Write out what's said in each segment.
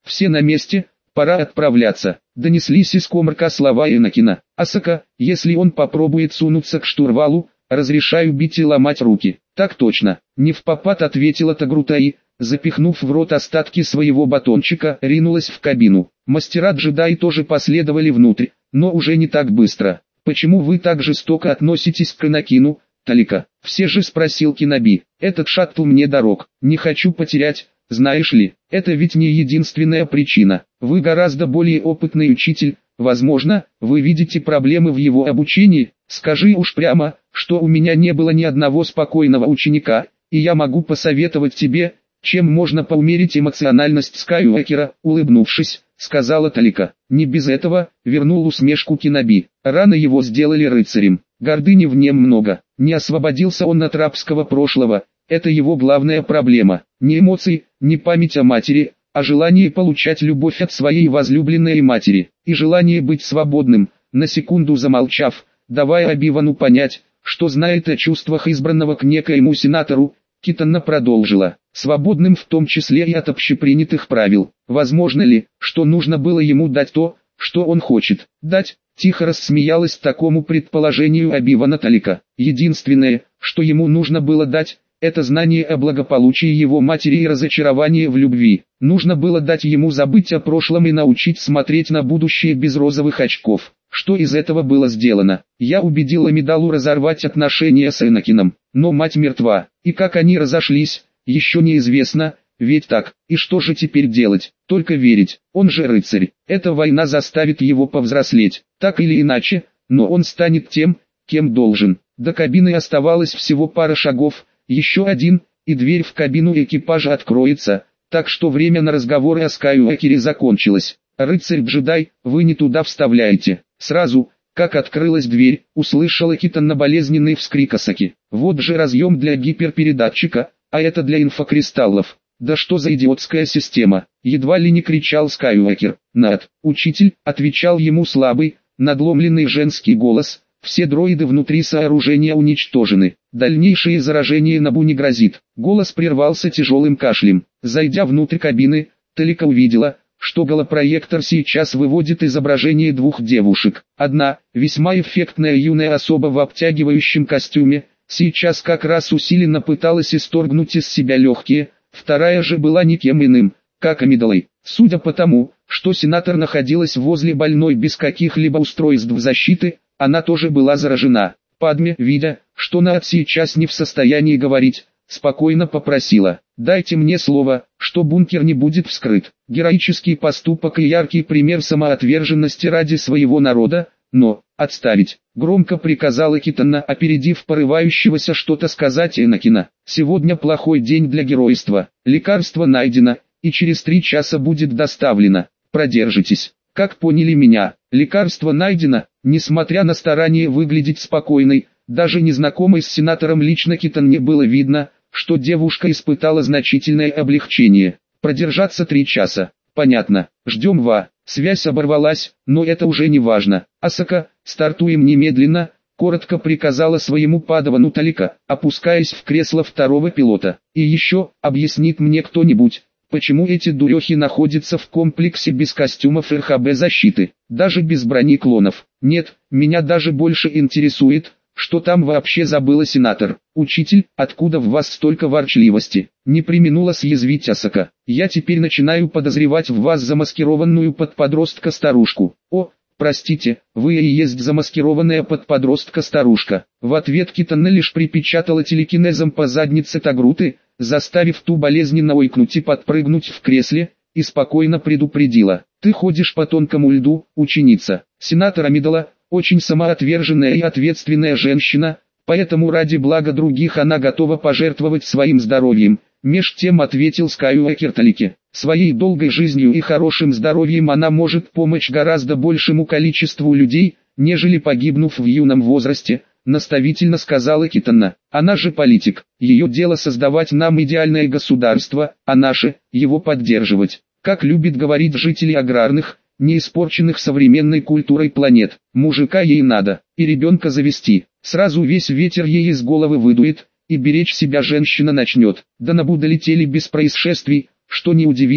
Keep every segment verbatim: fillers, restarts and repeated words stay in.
все на месте, пора отправляться. Донеслись из коморка слова Энакина. Асака, если он попробует сунуться к штурвалу, разрешаю бить и ломать руки. Так точно, невпопад ответила Тагрутаи, запихнув в рот остатки своего батончика, ринулась в кабину. Мастера-джедаи тоже последовали внутрь, но уже не так быстро. Почему вы так жестоко относитесь к Энакину, Талика? Все же спросил Киноби. Этот шаттл мне дорог, не хочу потерять. Знаешь ли, это ведь не единственная причина. Вы гораздо более опытный учитель, возможно, вы видите проблемы в его обучении. Скажи уж прямо, что у меня не было ни одного спокойного ученика, и я могу посоветовать тебе, чем можно поумерить эмоциональность Скайуокера, улыбнувшись, сказала Талика. Не без этого, вернул усмешку Киноби. Рано его сделали рыцарем, гордыни в нем много, не освободился он от рабского прошлого. Это его главная проблема. Не эмоции, не память о матери, а желание получать любовь от своей возлюбленной матери, и желание быть свободным. На секунду замолчав, давая Оби-Вану понять, что знает о чувствах избранного к некоему сенатору, Китана продолжила. Свободным в том числе и от общепринятых правил. Возможно ли, что нужно было ему дать то, что он хочет дать? Тихо рассмеялась такому предположению Оби-Вана Талика. Единственное, что ему нужно было дать, это знание о благополучии его матери и разочарование в любви. Нужно было дать ему забыть о прошлом и научить смотреть на будущее без розовых очков. Что из этого было сделано? Я убедила Амидалу разорвать отношения с Энакином, но мать мертва, и как они разошлись, еще неизвестно, ведь так. И что же теперь делать? Только верить, он же рыцарь. Эта война заставит его повзрослеть, так или иначе, но он станет тем, кем должен. До кабины оставалось всего пара шагов, еще один, и дверь в кабину экипажа откроется, так что время на разговоры о Скайуокере закончилось. «Рыцарь-джедай, вы не туда вставляете». Сразу, как открылась дверь, услышала Китана болезненный вскрик Асаки. Вот же разъем для гиперпередатчика, а это для инфокристаллов. Да что за идиотская система? Едва ли не кричал Скайуокер. «Над, учитель», отвечал ему слабый, надломленный женский голос. Все дроиды внутри сооружения уничтожены. Дальнейшее заражение Набу не грозит. Голос прервался тяжелым кашлем. Зайдя внутрь кабины, Талика увидела, что голопроектор сейчас выводит изображение двух девушек. Одна, весьма эффектная юная особа в обтягивающем костюме, сейчас как раз усиленно пыталась исторгнуть из себя легкие, вторая же была никем иным, как Амидалой. Судя по тому, что сенатор находилась возле больной без каких-либо устройств защиты, она тоже была заражена. Падме, видя, что Наад сейчас не в состоянии говорить, спокойно попросила: «Дайте мне слово, что бункер не будет вскрыт». Героический поступок и яркий пример самоотверженности ради своего народа, но, отставить, громко приказала Китана, опередив порывающегося что-то сказать Энакина. «Сегодня плохой день для геройства, лекарство найдено, и через три часа будет доставлено, продержитесь». Как поняли меня, лекарство найдено, несмотря на старание выглядеть спокойной, даже незнакомой с сенатором лично Китане было видно, что девушка испытала значительное облегчение. Продержаться три часа, понятно, ждем ва. Связь оборвалась, но это уже не важно. Асака, стартуем немедленно, коротко приказала своему падавану Талика, опускаясь в кресло второго пилота. И еще, объяснит мне кто-нибудь, почему эти дурехи находятся в комплексе без костюмов эр ха бэ защиты, даже без брони клонов. Нет, меня даже больше интересует, что там вообще забыла сенатор. Учитель, откуда в вас столько ворчливости? Не преминула съязвить Асака. Я теперь начинаю подозревать в вас замаскированную под подростка старушку. О, простите, вы и есть замаскированная под подростка старушка. В ответ Китана лишь припечатала телекинезом по заднице Тагруты, заставив ту болезненно ойкнуть и подпрыгнуть в кресле, и спокойно предупредила: «Ты ходишь по тонкому льду, ученица». Сенатор Амидала, очень самоотверженная и ответственная женщина, поэтому ради блага других она готова пожертвовать своим здоровьем, меж тем ответил Скайуокер Талике. Своей долгой жизнью и хорошим здоровьем она может помочь гораздо большему количеству людей, нежели погибнув в юном возрасте, наставительно сказала Китана. Она же политик, ее дело создавать нам идеальное государство, а наше, его поддерживать. Как любит говорить жители аграрных, не испорченных современной культурой планет, мужика ей надо, и ребенка завести, сразу весь ветер ей из головы выдует, и беречь себя женщина начнет. До Набу долетели без происшествий, что неудивительно,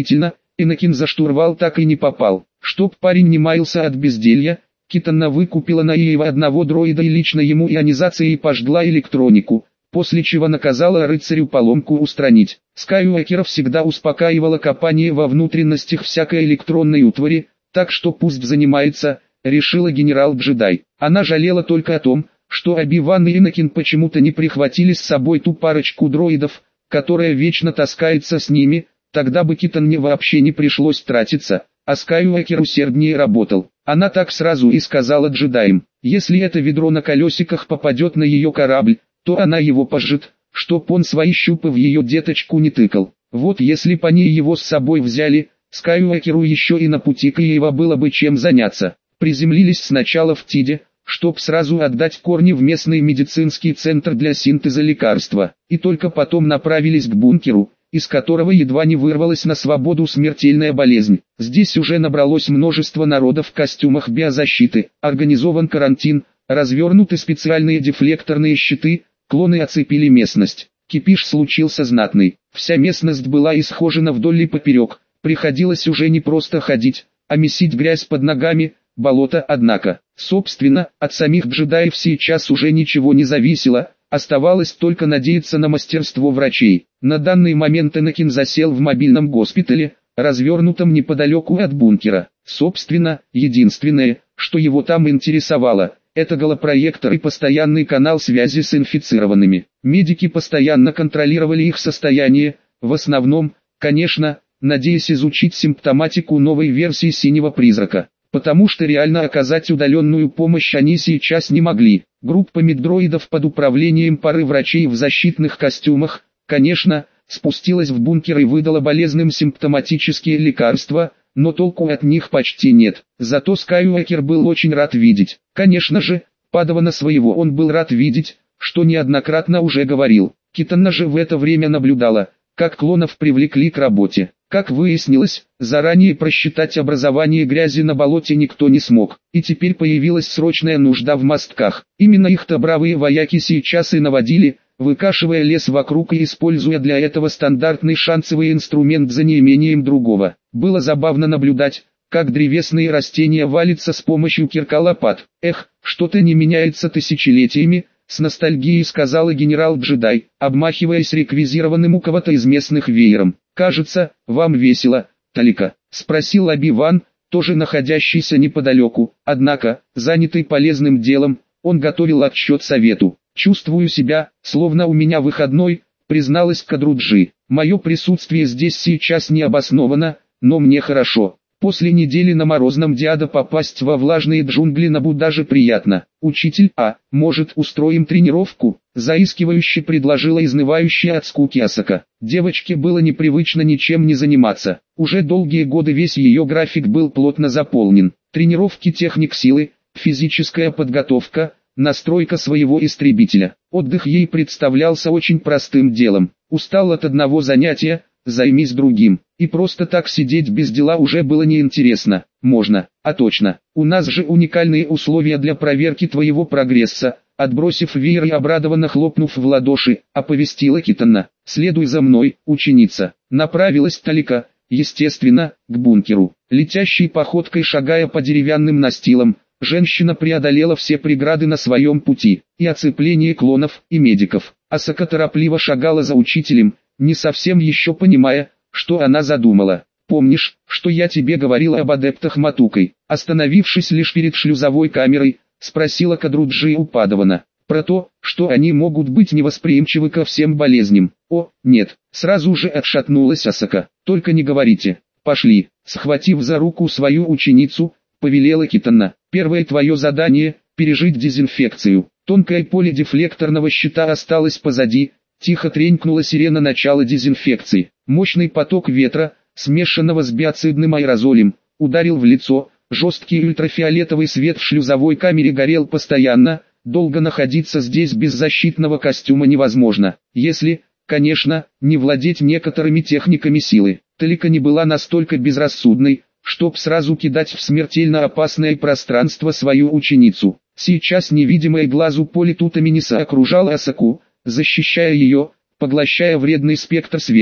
Энакин за штурвал так и не попал. Чтоб парень не маялся от безделья, Китана выкупила Наиева одного дроида и лично ему ионизацией пожгла электронику, после чего наказала рыцарю поломку устранить. Скайуокера всегда успокаивало копание во внутренностях всякой электронной утвари, так что пусть занимается, решила генерал-джедай. Она жалела только о том, что Оби-Ван и Энакин почему-то не прихватили с собой ту парочку дроидов, которая вечно таскается с ними, тогда бы Китане вообще не пришлось тратиться, а Скайуокер усерднее работал. Она так сразу и сказала джедаям: если это ведро на колесиках попадет на ее корабль, то она его пожжет, чтоб он свои щупы в ее деточку не тыкал. Вот если б они его с собой взяли, Скайуокеру еще и на пути Киева было бы чем заняться. Приземлились сначала в Тиде, чтоб сразу отдать корни в местный медицинский центр для синтеза лекарства, и только потом направились к бункеру, из которого едва не вырвалась на свободу смертельная болезнь. Здесь уже набралось множество народа в костюмах биозащиты, организован карантин, развернуты специальные дефлекторные щиты, клоны оцепили местность. Кипиш случился знатный, вся местность была исхожена вдоль и поперек, приходилось уже не просто ходить, а месить грязь под ногами, болото однако. Собственно, от самих джедаев сейчас уже ничего не зависело, оставалось только надеяться на мастерство врачей. На данный момент Энакин засел в мобильном госпитале, развернутом неподалеку от бункера. Собственно, единственное, что его там интересовало, это голопроектор и постоянный канал связи с инфицированными. Медики постоянно контролировали их состояние, в основном, конечно, надеясь изучить симптоматику новой версии Синего Призрака. Потому что реально оказать удаленную помощь они сейчас не могли. Группа меддроидов под управлением пары врачей в защитных костюмах, конечно, спустилась в бункер и выдала болезным симптоматические лекарства, но толку от них почти нет. Зато Скайуокер был очень рад видеть. Конечно же, Падавана своего он был рад видеть, что неоднократно уже говорил. Китана же в это время наблюдала, как клонов привлекли к работе. Как выяснилось, заранее просчитать образование грязи на болоте никто не смог, и теперь появилась срочная нужда в мостках. Именно их-то бравые вояки сейчас и наводили, выкашивая лес вокруг и используя для этого стандартный шансовый инструмент за неимением другого. Было забавно наблюдать, как древесные растения валятся с помощью кирка-лопат. Эх, что-то не меняется тысячелетиями, с ностальгией сказала генерал-джедай, обмахиваясь реквизированным у кого-то из местных веером. «Кажется, вам весело, Талика?» — спросил Оби-Ван, тоже находящийся неподалеку, однако, занятый полезным делом, он готовил отчет совету. «Чувствую себя, словно у меня выходной», — призналась Кадруджи. «Мое присутствие здесь сейчас не обосновано, но мне хорошо. После недели на морозном Диадо попасть во влажные джунгли Набу даже приятно. Учитель, а, может, устроим тренировку?» — заискивающе предложила изнывающая от скуки Асака. Девочке было непривычно ничем не заниматься. Уже долгие годы весь ее график был плотно заполнен. Тренировки техник силы, физическая подготовка, настройка своего истребителя. Отдых ей представлялся очень простым делом. Устал от одного занятия, займись другим. И просто так сидеть без дела уже было неинтересно. Можно, а точно. У нас же уникальные условия для проверки твоего прогресса. Отбросив веер и обрадованно хлопнув в ладоши, оповестила Китана. «Следуй за мной, ученица». Направилась Талика, естественно, к бункеру. Летящей походкой шагая по деревянным настилам, женщина преодолела все преграды на своем пути, и оцепление клонов, и медиков. Асака торопливо шагала за учителем, не совсем еще понимая, что она задумала. «Помнишь, что я тебе говорила об адептах Матукой?» Остановившись лишь перед шлюзовой камерой, спросила Кадруджи у Падавана. «Про то, что они могут быть невосприимчивы ко всем болезням». «О, нет», сразу же отшатнулась Асака. «Только не говорите. Пошли». Схватив за руку свою ученицу, повелела Китана. «Первое твое задание – пережить дезинфекцию». Тонкое поле дефлекторного щита осталось позади, тихо тренькнула сирена начала дезинфекции. Мощный поток ветра, смешанного с биоцидным аэрозолем, ударил в лицо. Жесткий ультрафиолетовый свет в шлюзовой камере горел постоянно, долго находиться здесь без защитного костюма невозможно, если, конечно, не владеть некоторыми техниками силы. Талика не была настолько безрассудной, чтоб сразу кидать в смертельно опасное пространство свою ученицу. Сейчас невидимое глазу поле Тутаминиса окружало Асаку, защищая ее, поглощая вредный спектр света,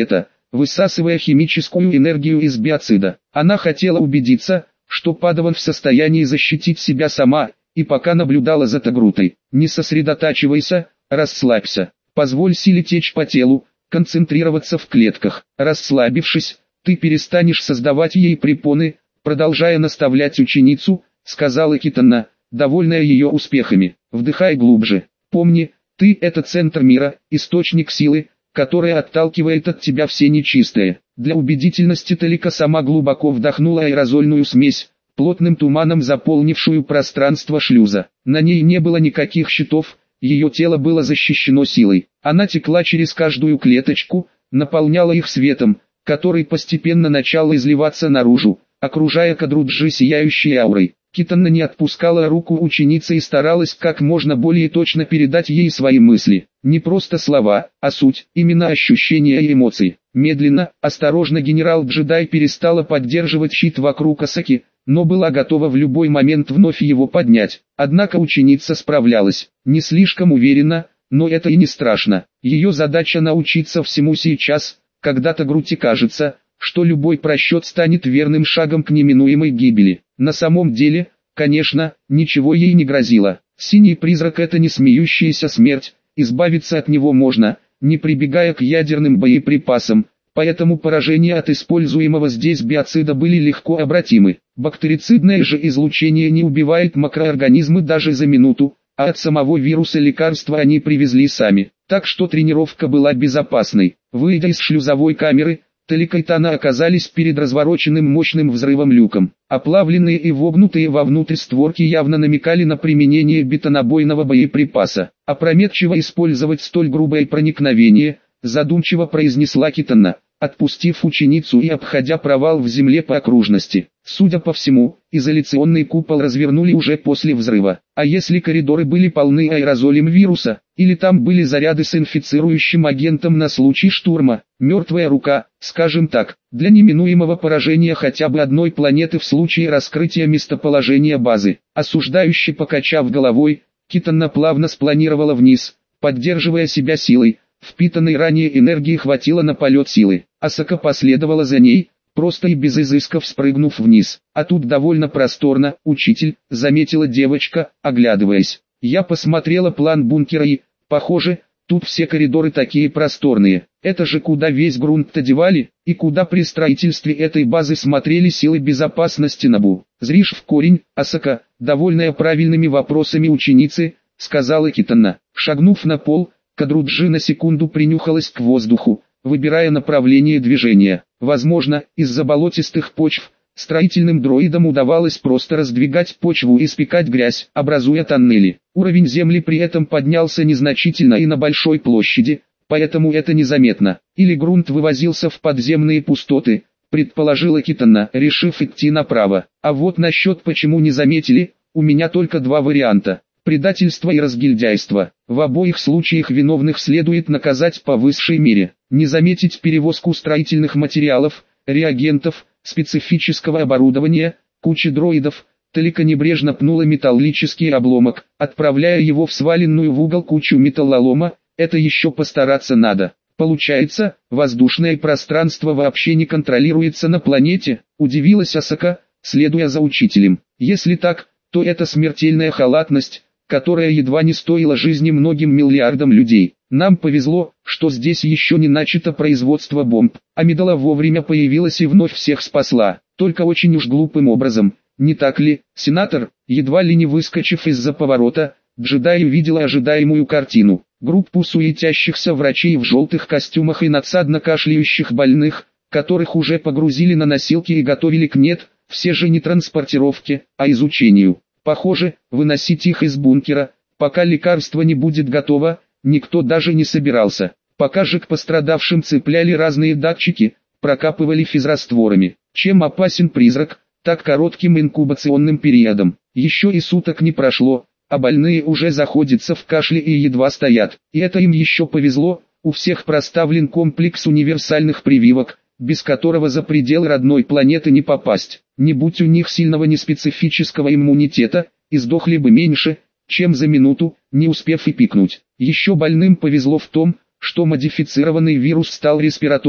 высасывая химическую энергию из биоцида. Она хотела убедиться, что Падаван в состоянии защитить себя сама, и пока наблюдала за Тагрутой. «Не сосредотачивайся, расслабься. Позволь силе течь по телу, концентрироваться в клетках. Расслабившись, ты перестанешь создавать ей препоны», продолжая наставлять ученицу, сказала Китана, довольная ее успехами. «Вдыхай глубже. Помни, ты – это центр мира, источник силы, которая отталкивает от тебя все нечистое». Для убедительности Талика сама глубоко вдохнула аэрозольную смесь, плотным туманом заполнившую пространство шлюза. На ней не было никаких щитов, ее тело было защищено силой. Она текла через каждую клеточку, наполняла их светом, который постепенно начал изливаться наружу, окружая Кадруджи сияющей аурой. Китана не отпускала руку ученицы и старалась как можно более точно передать ей свои мысли. Не просто слова, а суть, именно ощущения и эмоции. Медленно, осторожно генерал-джедай перестала поддерживать щит вокруг Асаки, но была готова в любой момент вновь его поднять. Однако ученица справлялась, не слишком уверенно, но это и не страшно. Ее задача научиться всему сейчас, когда-то Грути кажется, что любой просчет станет верным шагом к неминуемой гибели. На самом деле, конечно, ничего ей не грозило. Синий призрак – это не смеющаяся смерть, избавиться от него можно, не прибегая к ядерным боеприпасам, поэтому поражения от используемого здесь биоцида были легко обратимы. Бактерицидное же излучение не убивает макроорганизмы даже за минуту, а от самого вируса лекарства они привезли сами, так что тренировка была безопасной. Выйдя из шлюзовой камеры, Талика и Тана оказались перед развороченным мощным взрывом люком. Оплавленные и вогнутые вовнутрь створки явно намекали на применение бетонобойного боеприпаса. «Опрометчиво использовать столь грубое проникновение», задумчиво произнесла Китана, отпустив ученицу и обходя провал в земле по окружности. Судя по всему, изоляционный купол развернули уже после взрыва. А если коридоры были полны аэрозолем вируса, или там были заряды с инфицирующим агентом на случай штурма, мертвая рука, скажем так, для неминуемого поражения хотя бы одной планеты в случае раскрытия местоположения базы. Осуждающе покачав головой, Китана плавно спланировала вниз, поддерживая себя силой. Впитанной ранее энергии хватило на полет силы. Асака последовала за ней, просто и без изысков спрыгнув вниз. «А тут довольно просторно, учитель», — заметила девочка, оглядываясь. Я посмотрела план бункера и, похоже, тут все коридоры такие просторные. Это же куда весь грунт-то девали, и куда при строительстве этой базы смотрели силы безопасности НАБУ. «Зришь в корень, Асака», довольная правильными вопросами ученицы, сказала Китана. Шагнув на пол, Кадруджи на секунду принюхалась к воздуху, выбирая направление движения. Возможно, из-за болотистых почв, строительным дроидам удавалось просто раздвигать почву и спекать грязь, образуя тоннели. Уровень земли при этом поднялся незначительно и на большой площади, поэтому это незаметно. Или грунт вывозился в подземные пустоты, предположила Китана, решив идти направо. А вот насчет почему не заметили, у меня только два варианта. Предательство и разгильдяйство. В обоих случаях виновных следует наказать по высшей мере. Не заметить перевозку строительных материалов, реагентов, специфического оборудования, кучи дроидов. Талика небрежно пнула металлический обломок, отправляя его в сваленную в угол кучу металлолома. Это еще постараться надо. Получается, воздушное пространство вообще не контролируется на планете, удивилась Асака, следуя за учителем. Если так, то это смертельная халатность, которая едва не стоила жизни многим миллиардам людей. Нам повезло, что здесь еще не начато производство бомб. Амидала вовремя появилась и вновь всех спасла, только очень уж глупым образом, не так ли, сенатор? Едва ли не выскочив из-за поворота, джедай увидела ожидаемую картину. Группу суетящихся врачей в желтых костюмах и надсадно кашляющих больных, которых уже погрузили на носилки и готовили к нет, все же не транспортировке, а изучению. Похоже, выносить их из бункера, пока лекарство не будет готово, никто даже не собирался. Пока же к пострадавшим цепляли разные датчики, прокапывали физрастворами. Чем опасен призрак, так коротким инкубационным периодом. Еще и суток не прошло, а больные уже заходятся в кашле и едва стоят. И это им еще повезло, у всех проставлен комплекс универсальных прививок, без которого за пределы родной планеты не попасть. Не будь у них сильного неспецифического иммунитета, и сдохли бы меньше, чем за минуту, не успев и пикнуть. Еще больным повезло в том, что модифицированный вирус стал респираторным.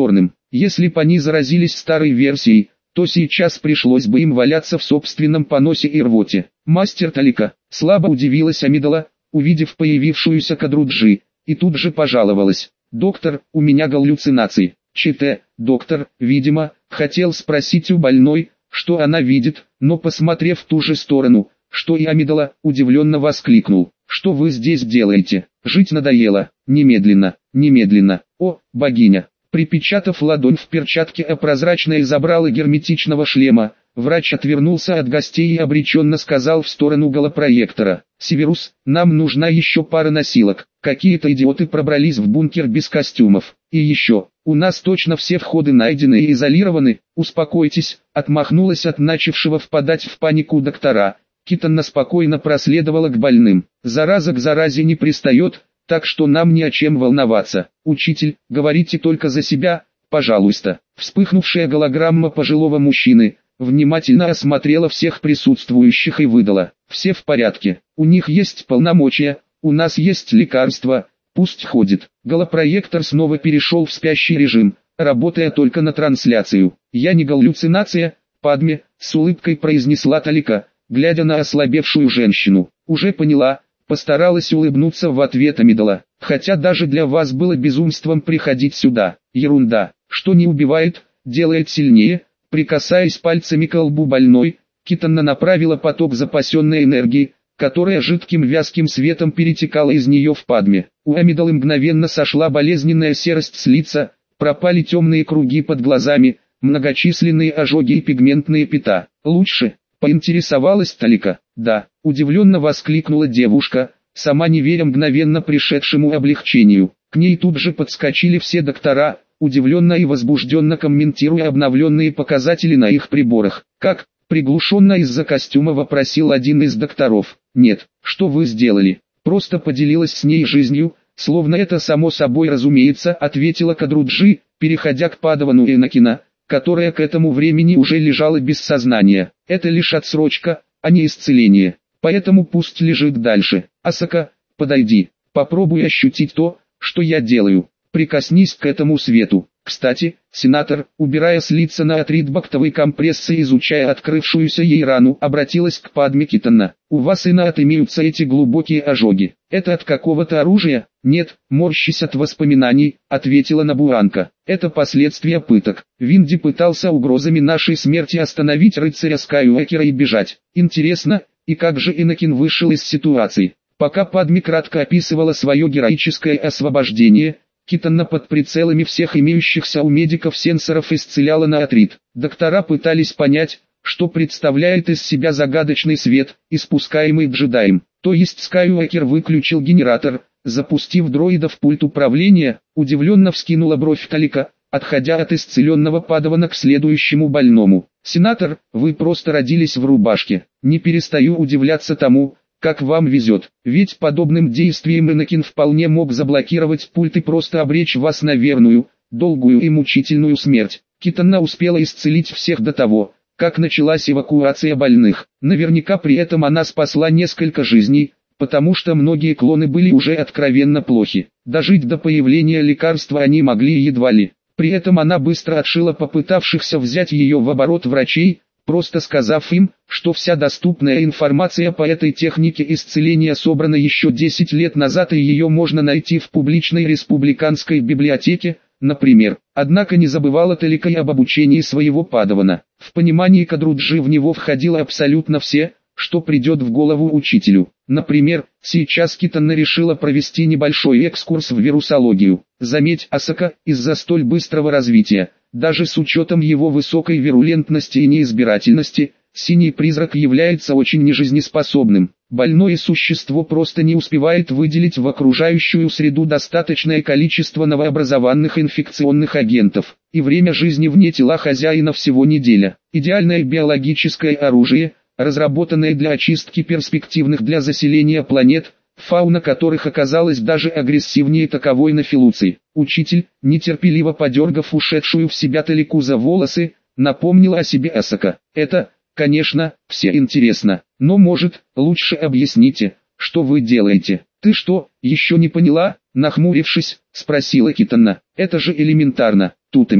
Если б они заразились старой версией, то сейчас пришлось бы им валяться в собственном поносе и рвоте. Мастер Талика, слабо удивилась Амидала, увидев появившуюся Кадруджи, и тут же пожаловалась. «Доктор, у меня галлюцинации». ЧТ, доктор, видимо, хотел спросить у больной, что она видит, но посмотрев в ту же сторону, что и Амидала, удивленно воскликнул. «Что вы здесь делаете? Жить надоело. Немедленно, немедленно. О, богиня!» Припечатав ладонь в перчатке о прозрачное забрало герметичного шлема, врач отвернулся от гостей и обреченно сказал в сторону голопроектора. «Северус, нам нужна еще пара носилок. Какие-то идиоты пробрались в бункер без костюмов. И еще, у нас точно все входы найдены и изолированы». «Успокойтесь», отмахнулась от начавшего впадать в панику доктора. Китанна спокойно проследовала к больным. «Зараза к заразе не пристает, так что нам не о чем волноваться. Учитель, говорите только за себя, пожалуйста». Вспыхнувшая голограмма пожилого мужчины внимательно осмотрела всех присутствующих и выдала: «Все в порядке, у них есть полномочия, у нас есть лекарства, пусть ходит». Голопроектор снова перешел в спящий режим, работая только на трансляцию. «Я не галлюцинация, Падме», с улыбкой произнесла Талика, глядя на ослабевшую женщину. «Уже поняла». Постаралась улыбнуться в ответ Амидала. «Хотя даже для вас было безумством приходить сюда. Ерунда. Что не убивает, делает сильнее». Прикасаясь пальцами к лбу больной, Китанна направила поток запасенной энергии, которая жидким вязким светом перетекала из нее в Падме. У Амидалы мгновенно сошла болезненная серость с лица, пропали темные круги под глазами, многочисленные ожоги и пигментные пятна. «Лучше?» — поинтересовалась Талика. «Да», — удивленно воскликнула девушка, сама не веря мгновенно пришедшему облегчению. К ней тут же подскочили все доктора, удивленно и возбужденно комментируя обновленные показатели на их приборах. «Как?» — приглушенно из-за костюма вопросил один из докторов. «Нет, что вы сделали?» «Просто поделилась с ней жизнью, словно это само собой разумеется», — ответила Кадруджи, переходя к Падавану Энакина, которая к этому времени уже лежала без сознания. «Это лишь отсрочка, а не исцеление, поэтому пусть лежит дальше. Асака, подойди, попробуй ощутить то, что я делаю. Прикоснись к этому свету». Кстати, сенатор, убирая с лица на атритбактовый компресс и изучая открывшуюся ей рану, обратилась к Падме Китанна. «У вас и на от имеются эти глубокие ожоги. Это от какого-то оружия?» «Нет», морщась от воспоминаний, ответила Набуанка. «Это последствия пыток. Винди пытался угрозами нашей смерти остановить рыцаря Скайуэкера и бежать. Интересно, и как же Энакин вышел из ситуации?» Пока Падме кратко описывала свое героическое освобождение, Китанна под прицелами всех имеющихся у медиков сенсоров исцеляла наотрит. Доктора пытались понять, что представляет из себя загадочный свет, испускаемый джедаем. То есть Скайуэкер выключил генератор, запустив дроида в пульт управления. Удивленно вскинула бровь Талика, отходя от исцеленного Падавана к следующему больному. «Сенатор, вы просто родились в рубашке. Не перестаю удивляться тому, как вам везет, ведь подобным действием Энакин вполне мог заблокировать пульт и просто обречь вас на верную, долгую и мучительную смерть». Китанна успела исцелить всех до того, как началась эвакуация больных. Наверняка при этом она спасла несколько жизней, потому что многие клоны были уже откровенно плохи. Дожить до появления лекарства они могли едва ли. При этом она быстро отшила попытавшихся взять ее в оборот врачей, просто сказав им, что вся доступная информация по этой технике исцеления собрана еще десять лет назад и ее можно найти в публичной республиканской библиотеке, например. Однако не забывала Талика и об обучении своего Падавана. В понимании Кадруджи в него входило абсолютно все, что придет в голову учителю. Например, сейчас Китанна решила провести небольшой экскурс в вирусологию. Заметь, Асака, из-за столь быстрого развития, даже с учетом его высокой вирулентности и неизбирательности, синий призрак является очень нежизнеспособным. Больное существо просто не успевает выделить в окружающую среду достаточное количество новообразованных инфекционных агентов, и время жизни вне тела хозяина всего неделя. Идеальное биологическое оружие, разработанное для очистки перспективных для заселения планет, фауна которых оказалась даже агрессивнее таковой на Филуции. Учитель, нетерпеливо подергав ушедшую в себя Талику за волосы, напомнила о себе Асака. «Это, конечно, все интересно, но может, лучше объясните, что вы делаете?» «Ты что, еще не поняла?» Нахмурившись, спросила Китанна. «Это же элементарно, Тутаминис.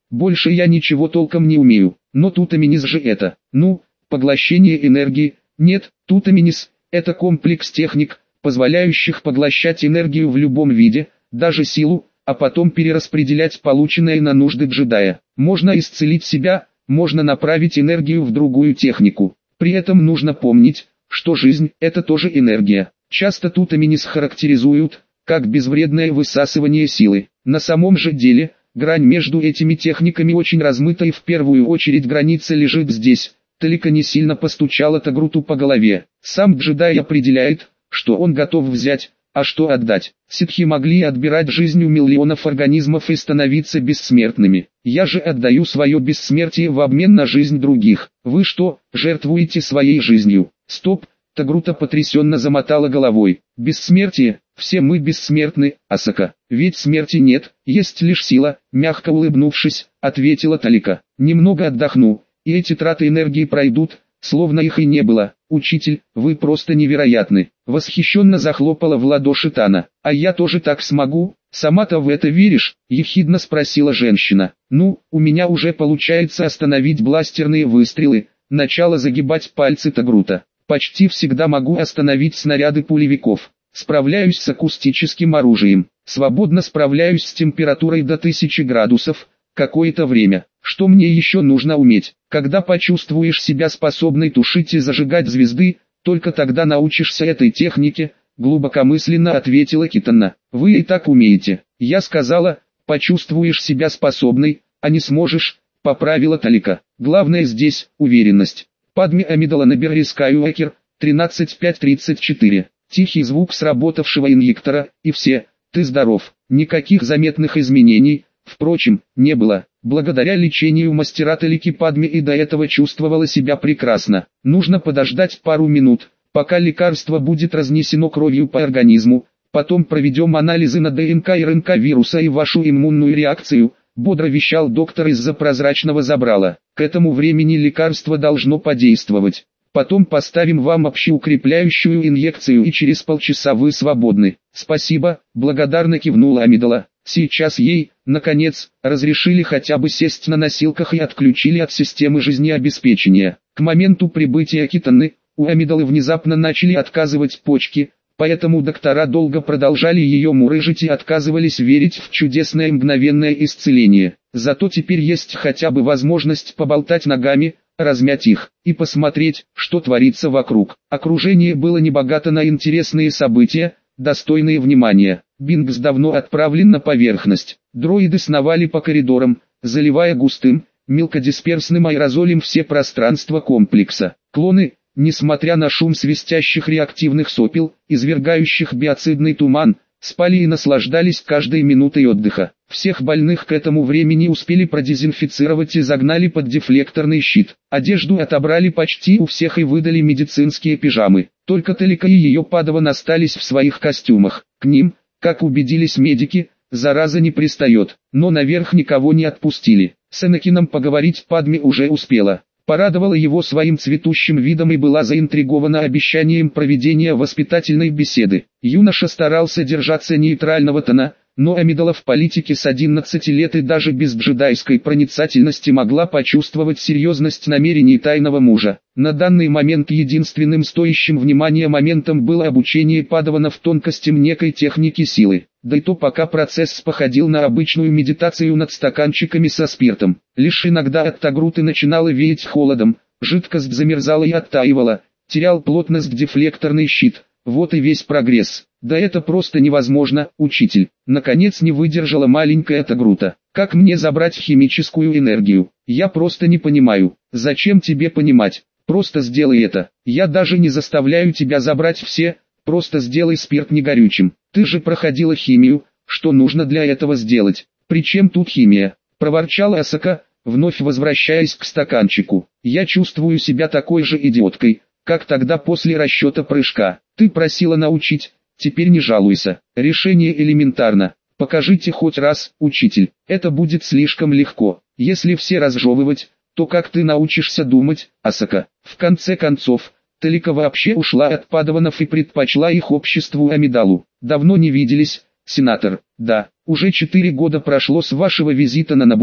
Больше я ничего толком не умею. Но тутаминис же это, ну, поглощение энергии. Нет, тутаминис – это комплекс техник, позволяющих поглощать энергию в любом виде, даже силу, а потом перераспределять полученное на нужды джедая. Можно исцелить себя, можно направить энергию в другую технику. При этом нужно помнить, что жизнь – это тоже энергия. Часто тутаминис характеризуют как безвредное высасывание силы. На самом же деле, грань между этими техниками очень размыта, и в первую очередь граница лежит здесь. Талика не сильно постучала Тагруту по голове. Сам джедай определяет, что он готов взять, а что отдать. Ситхи могли отбирать жизнь у миллионов организмов и становиться бессмертными. Я же отдаю свое бессмертие в обмен на жизнь других. Вы что, жертвуете своей жизнью? Стоп! Тагрута потрясенно замотала головой. Бессмертие? Все мы бессмертны, Асака. Ведь смерти нет, есть лишь сила, мягко улыбнувшись, ответила Талика. Немного отдохну, и эти траты энергии пройдут, словно их и не было. Учитель, вы просто невероятны. Восхищенно захлопала в ладоши Тана. А я тоже так смогу? Сама-то в это веришь? Ехидно спросила женщина. Ну, у меня уже получается остановить бластерные выстрелы. Начала загибать пальцы Тагрута. Почти всегда могу остановить снаряды пулевиков. Справляюсь с акустическим оружием. Свободно справляюсь с температурой до тысячи градусов. Какое-то время. Что мне еще нужно уметь? Когда почувствуешь себя способной тушить и зажигать звезды, только тогда научишься этой технике, глубокомысленно ответила Китана. Вы и так умеете. Я сказала, почувствуешь себя способной, а не сможешь, поправила Талика. Главное здесь уверенность. Падме Амидала Набери Скайуэкер, тринадцать пять тридцать четыре. Тихий звук сработавшего инъектора, и все, ты здоров. Никаких заметных изменений, впрочем, не было. Благодаря лечению мастера Талики Падме и до этого чувствовала себя прекрасно. Нужно подождать пару минут, пока лекарство будет разнесено кровью по организму. Потом проведем анализы на ДНК и РНК вируса и вашу иммунную реакцию, бодро вещал доктор из-за прозрачного забрала. К этому времени лекарство должно подействовать. Потом поставим вам общеукрепляющую инъекцию, и через полчаса вы свободны. Спасибо, благодарно кивнула Амидала. Сейчас ей, наконец, разрешили хотя бы сесть на носилках и отключили от системы жизнеобеспечения. К моменту прибытия Китаны, у Амидалы внезапно начали отказывать почки, поэтому доктора долго продолжали ее мурыжить и отказывались верить в чудесное мгновенное исцеление. Зато теперь есть хотя бы возможность поболтать ногами, размять их, и посмотреть, что творится вокруг. Окружение было небогато на интересные события, достойные внимания. Бингс давно отправлен на поверхность. Дроиды сновали по коридорам, заливая густым, мелкодисперсным аэрозолем все пространства комплекса. Клоны, несмотря на шум свистящих реактивных сопел, извергающих биоцидный туман, спали и наслаждались каждой минутой отдыха. Всех больных к этому времени успели продезинфицировать и загнали под дефлекторный щит. Одежду отобрали почти у всех и выдали медицинские пижамы. Только Талика и ее Падаван остались в своих костюмах. К ним, как убедились медики, зараза не пристает. Но наверх никого не отпустили. С Энакином поговорить Падме уже успела. Порадовала его своим цветущим видом и была заинтригована обещанием проведения воспитательной беседы. Юноша старался держаться нейтрального тона, но Амидала в политике с одиннадцати лет и даже без джедайской проницательности могла почувствовать серьезность намерений тайного мужа. На данный момент единственным стоящим внимания моментом было обучение Падавана в тонкостям некой техники силы. Да и то пока процесс походил на обычную медитацию над стаканчиками со спиртом. Лишь иногда от Тагруты начинало веять холодом, жидкость замерзала и оттаивала, терял плотность дефлекторный щит. Вот и весь прогресс. Да это просто невозможно, учитель. Наконец не выдержала маленькая Тагрута. Как мне забрать химическую энергию? Я просто не понимаю. Зачем тебе понимать? Просто сделай это. Я даже не заставляю тебя забрать все, просто сделай спирт негорючим. Ты же проходила химию, что нужно для этого сделать? Причем тут химия? Проворчала Асака, вновь возвращаясь к стаканчику. Я чувствую себя такой же идиоткой, как тогда после расчета прыжка. Ты просила научить, теперь не жалуйся. Решение элементарно. Покажите хоть раз, учитель. Это будет слишком легко. Если все разжевывать, то как ты научишься думать, Асака? В конце концов, Талика вообще ушла от Падаванов и предпочла их обществу Амидалу. Давно не виделись, сенатор. Да, уже четыре года прошло с вашего визита на Набу.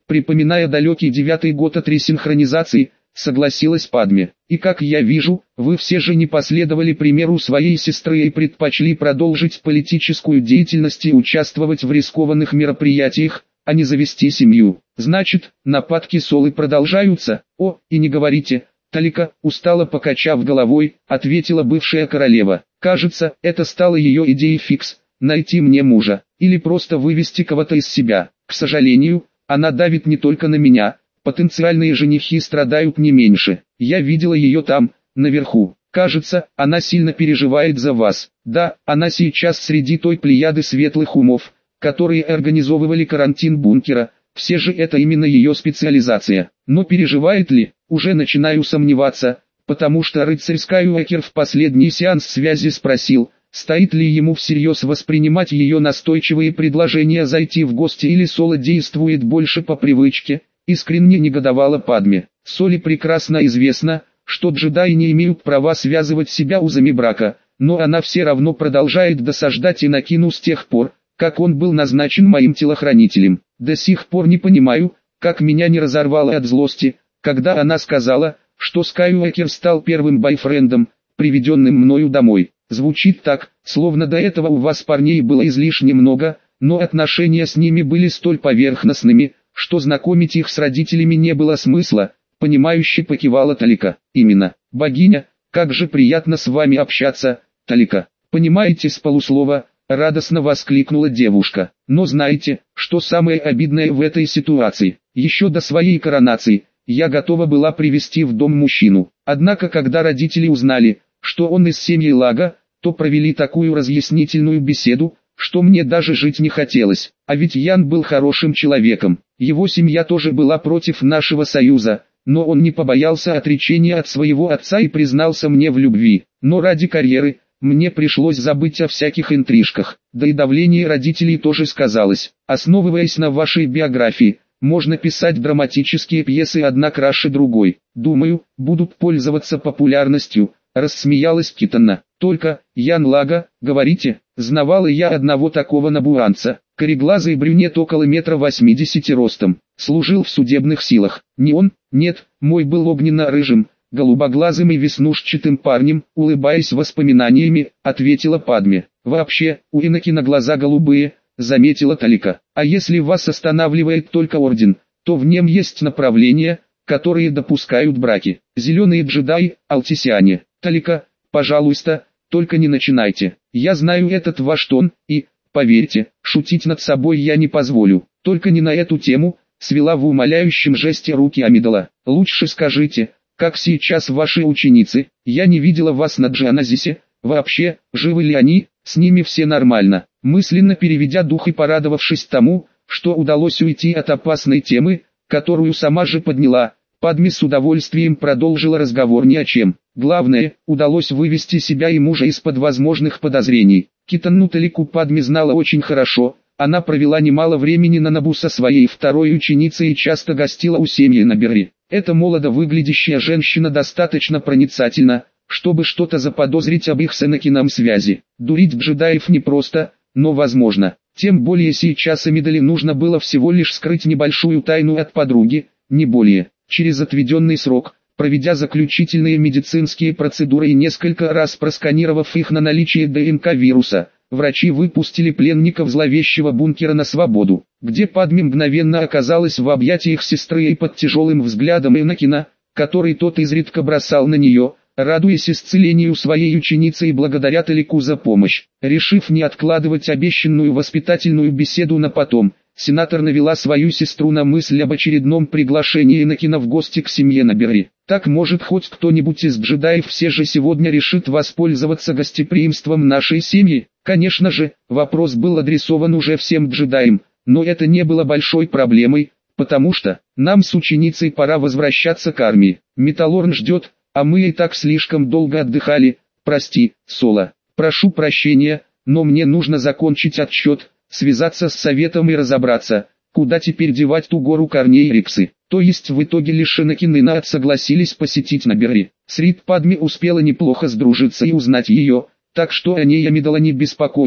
припоминая далекий девятый год от ресинхронизации, согласилась Падме. И как я вижу, вы все же не последовали примеру своей сестры и предпочли продолжить политическую деятельность и участвовать в рискованных мероприятиях, а не завести семью. Значит, нападки Солы продолжаются? О, и не говорите. Талика, устало покачав головой, ответила бывшая королева. Кажется, это стало ее идеей фикс, найти мне мужа, или просто вывести кого-то из себя. К сожалению, она давит не только на меня, потенциальные женихи страдают не меньше. Я видела ее там, наверху. Кажется, она сильно переживает за вас. Да, она сейчас среди той плеяды светлых умов, которые организовывали карантин бункера. Все же это именно ее специализация. Но переживает ли? Уже начинаю сомневаться, потому что рыцарь Скайуокер в последний сеанс связи спросил, стоит ли ему всерьез воспринимать ее настойчивые предложения зайти в гости или Соло действует больше по привычке. Искренне негодовала Падме. Соли прекрасно известно, что джедаи не имеют права связывать себя узами брака, но она все равно продолжает досаждать Энакину с тех пор, как он был назначен моим телохранителем. До сих пор не понимаю, как меня не разорвало от злости, когда она сказала, что Скайуокер стал первым бойфрендом, приведенным мною домой. Звучит так, словно до этого у вас парней было излишне много, но отношения с ними были столь поверхностными, что знакомить их с родителями не было смысла. Понимающе покивала Талика. Именно, богиня, как же приятно с вами общаться, Талика. Понимаете с полуслова, радостно воскликнула девушка. Но знаете, что самое обидное в этой ситуации? Еще до своей коронации, я готова была привести в дом мужчину. Однако когда родители узнали, что он из семьи Лага, то провели такую разъяснительную беседу, что мне даже жить не хотелось. А ведь Ян был хорошим человеком. Его семья тоже была против нашего союза, но он не побоялся отречения от своего отца и признался мне в любви. Но ради карьеры, мне пришлось забыть о всяких интрижках. Да и давление родителей тоже сказалось. Основываясь на вашей биографии, можно писать драматические пьесы одна краше другой. Думаю, будут пользоваться популярностью, рассмеялась Китана. Только, Ян Лага, говорите, знавала я одного такого набуранца. Кореглазый брюнет около метра восьмидесяти ростом, служил в судебных силах. Не он, нет, мой был огненно-рыжим, голубоглазым и веснушчатым парнем, улыбаясь воспоминаниями, ответила Падме. Вообще, у Энакина глаза голубые, заметила Талика. А если вас останавливает только орден, то в нем есть направления, которые допускают браки. Зеленые джедаи, алтисиане. Талика, пожалуйста, только не начинайте. Я знаю этот ваш тон, и, поверьте, шутить над собой я не позволю. Только не на эту тему, свела в умоляющем жесте руки Амидала. Лучше скажите, как сейчас ваши ученицы? Я не видела вас на Джаназисе. Вообще, живы ли они? С ними все нормально. Мысленно переведя дух и порадовавшись тому, что удалось уйти от опасной темы, которую сама же подняла, Падме с удовольствием продолжила разговор ни о чем. Главное, удалось вывести себя и мужа из-под возможных подозрений. Китану Талику Падме знала очень хорошо, она провела немало времени на Набу со своей второй ученицей и часто гостила у семьи Набери. Эта молодо выглядящая женщина достаточно проницательна, чтобы что-то заподозрить об их с Энакином связи. Дурить джедаев непросто, но возможно. Тем более сейчас Амидале нужно было всего лишь скрыть небольшую тайну от подруги, не более. Через отведенный срок, проведя заключительные медицинские процедуры и несколько раз просканировав их на наличие ДНК вируса, врачи выпустили пленников зловещего бункера на свободу, где Падме мгновенно оказалась в объятиях сестры и под тяжелым взглядом Энакина, который тот изредка бросал на нее, радуясь исцелению своей ученицы и благодаря Талику за помощь. Решив не откладывать обещанную воспитательную беседу на потом, сенатор навела свою сестру на мысль об очередном приглашении Энакина в гости к семье Набери. Так может хоть кто-нибудь из джедаев все же сегодня решит воспользоваться гостеприимством нашей семьи? Конечно же, вопрос был адресован уже всем джедаям, но это не было большой проблемой, потому что нам с ученицей пора возвращаться к армии. Металлорн ждет, а мы и так слишком долго отдыхали. Прости, Соло. Прошу прощения, но мне нужно закончить отчет, связаться с советом и разобраться, куда теперь девать ту гору корней Риксы. То есть в итоге лишь Энакин и Наат согласились посетить Набери. С Рид Падме успела неплохо сдружиться и узнать ее, так что о ней Амидала не беспокоилась.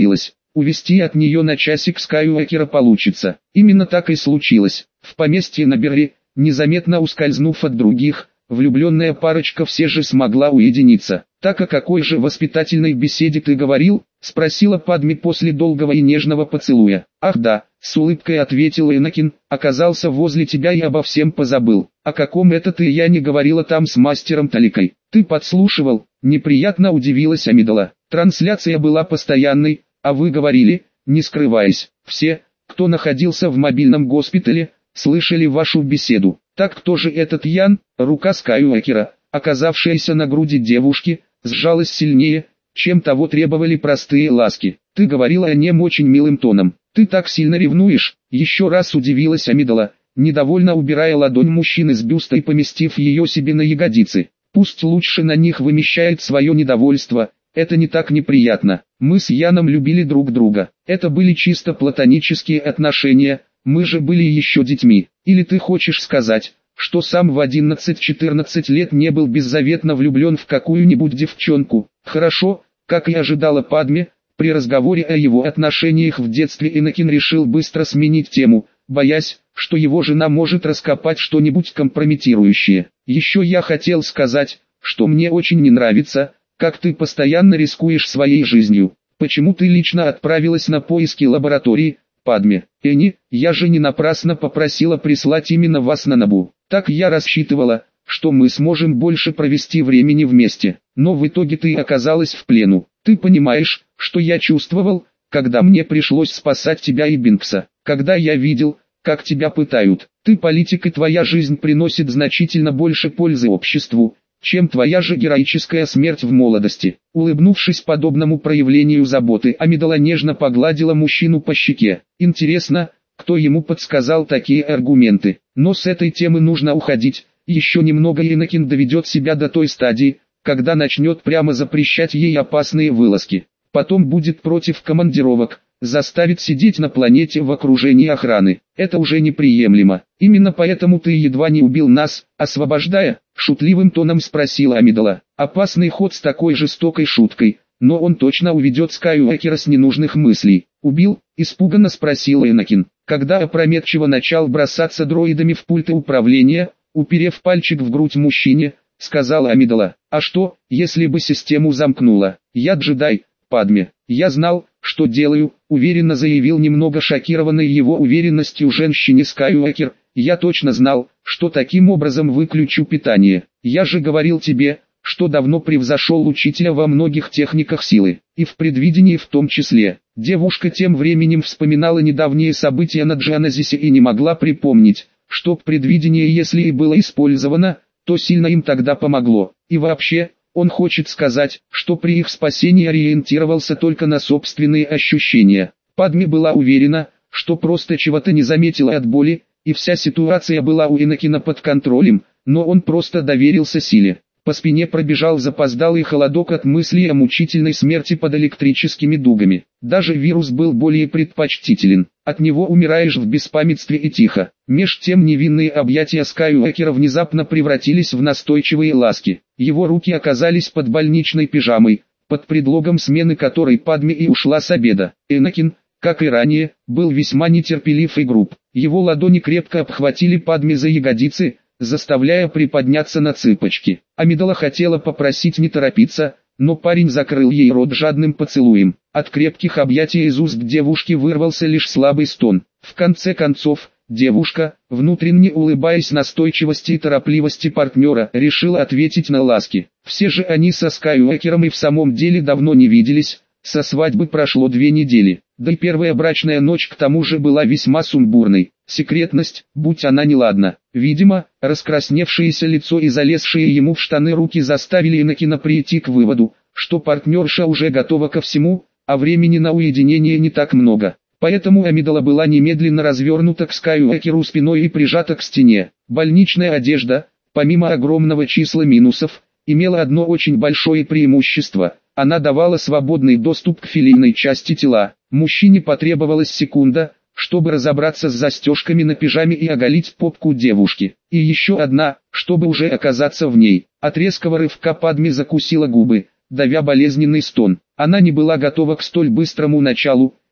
увести от нее на часик Скайуокера получится. Именно так и случилось. В поместье на Берри, незаметно ускользнув от других, влюбленная парочка все же смогла уединиться. «Так о какой же воспитательной беседе ты говорил?» — спросила Падме после долгого и нежного поцелуя. «Ах да», — с улыбкой ответил Энакин, — «оказался возле тебя и обо всем позабыл. О каком это ты я не говорила там с мастером Таликой? Ты подслушивал?» — неприятно удивилась Амидала. «Трансляция была постоянной, а вы говорили, не скрываясь. Все, кто находился в мобильном госпитале, слышали вашу беседу. Так кто же этот Ян?» Рука Скайуокера, оказавшаяся на груди девушки, сжалась сильнее, чем того требовали простые ласки. «Ты говорила о нем очень милым тоном. Ты так сильно ревнуешь?» Еще раз удивилась Амидала, недовольно убирая ладонь мужчины с бюста и поместив ее себе на ягодицы. «Пусть лучше на них вымещает свое недовольство, это не так неприятно. Мы с Яном любили друг друга. Это были чисто платонические отношения, мы же были еще детьми. Или ты хочешь сказать, что сам в одиннадцать-четырнадцать лет не был беззаветно влюблен в какую-нибудь девчонку?» Хорошо, как и ожидала Падме, при разговоре о его отношениях в детстве Энакин решил быстро сменить тему, боясь, что его жена может раскопать что-нибудь компрометирующее. «Еще я хотел сказать, что мне очень не нравится, как ты постоянно рискуешь своей жизнью. Почему ты лично отправилась на поиски лаборатории, Падме?» «Эни, я же не напрасно попросила прислать именно вас на Набу. Так я рассчитывала, что мы сможем больше провести времени вместе. Но в итоге ты оказалась в плену. Ты понимаешь, что я чувствовал, когда мне пришлось спасать тебя и Бинкса, когда я видел, как тебя пытают. Ты политик, и твоя жизнь приносит значительно больше пользы обществу, чем твоя же героическая смерть в молодости». Улыбнувшись подобному проявлению заботы, Амидала нежно погладила мужчину по щеке. Интересно, кто ему подсказал такие аргументы. Но с этой темы нужно уходить. Еще немного и Энакин доведет себя до той стадии, когда начнет прямо запрещать ей опасные вылазки. Потом будет против командировок, заставит сидеть на планете в окружении охраны. Это уже неприемлемо. «Именно поэтому ты едва не убил нас, освобождая?» — шутливым тоном спросила Амидала. Опасный ход с такой жестокой шуткой, но он точно уведет Скайуокера с ненужных мыслей. «Убил?» — испуганно спросил Энакин, когда опрометчиво начал бросаться дроидами в пульты управления, уперев пальчик в грудь мужчине, сказала Амидала. «А что, если бы систему замкнула? Я джедай, Падме. Я знал, что делаю», — уверенно заявил немного шокированный его уверенностью женщине Скайуокер. «Я точно знал, что таким образом выключу питание. Я же говорил тебе, что давно превзошел учителя во многих техниках силы, и в предвидении в том числе». Девушка тем временем вспоминала недавние события на Джаназисе и не могла припомнить, что предвидение, если и было использовано, то сильно им тогда помогло. И вообще, он хочет сказать, что при их спасении ориентировался только на собственные ощущения. Падме была уверена, что просто чего-то не заметила от боли, и вся ситуация была у Энакина под контролем, но он просто доверился силе. По спине пробежал запоздалый холодок от мысли о мучительной смерти под электрическими дугами. Даже вирус был более предпочтителен. От него умираешь в беспамятстве и тихо. Меж тем невинные объятия Скайуокера внезапно превратились в настойчивые ласки. Его руки оказались под больничной пижамой, под предлогом смены которой Падме и ушла с обеда. Энакин, как и ранее, был весьма нетерпелив и груб. Его ладони крепко обхватили Падме за ягодицы, заставляя приподняться на цыпочки. Амидала хотела попросить не торопиться, но парень закрыл ей рот жадным поцелуем. От крепких объятий из уст девушки вырвался лишь слабый стон. В конце концов, девушка, внутренне улыбаясь настойчивости и торопливости партнера, решила ответить на ласки. Все же они со Скайуокером и в самом деле давно не виделись, со свадьбы прошло две недели. Да и первая брачная ночь к тому же была весьма сумбурной. Секретность, будь она неладна. Видимо, раскрасневшееся лицо и залезшие ему в штаны руки заставили Энакина прийти к выводу, что партнерша уже готова ко всему, а времени на уединение не так много. Поэтому Амидала была немедленно развернута к Скайуокеру спиной и прижата к стене. Больничная одежда, помимо огромного числа минусов, имела одно очень большое преимущество. Она давала свободный доступ к филейной части тела. Мужчине потребовалась секунда, чтобы разобраться с застежками на пижаме и оголить попку девушки. И еще одна, чтобы уже оказаться в ней. От резкого рывка Падме закусила губы, давя болезненный стон. Она не была готова к столь быстрому началу,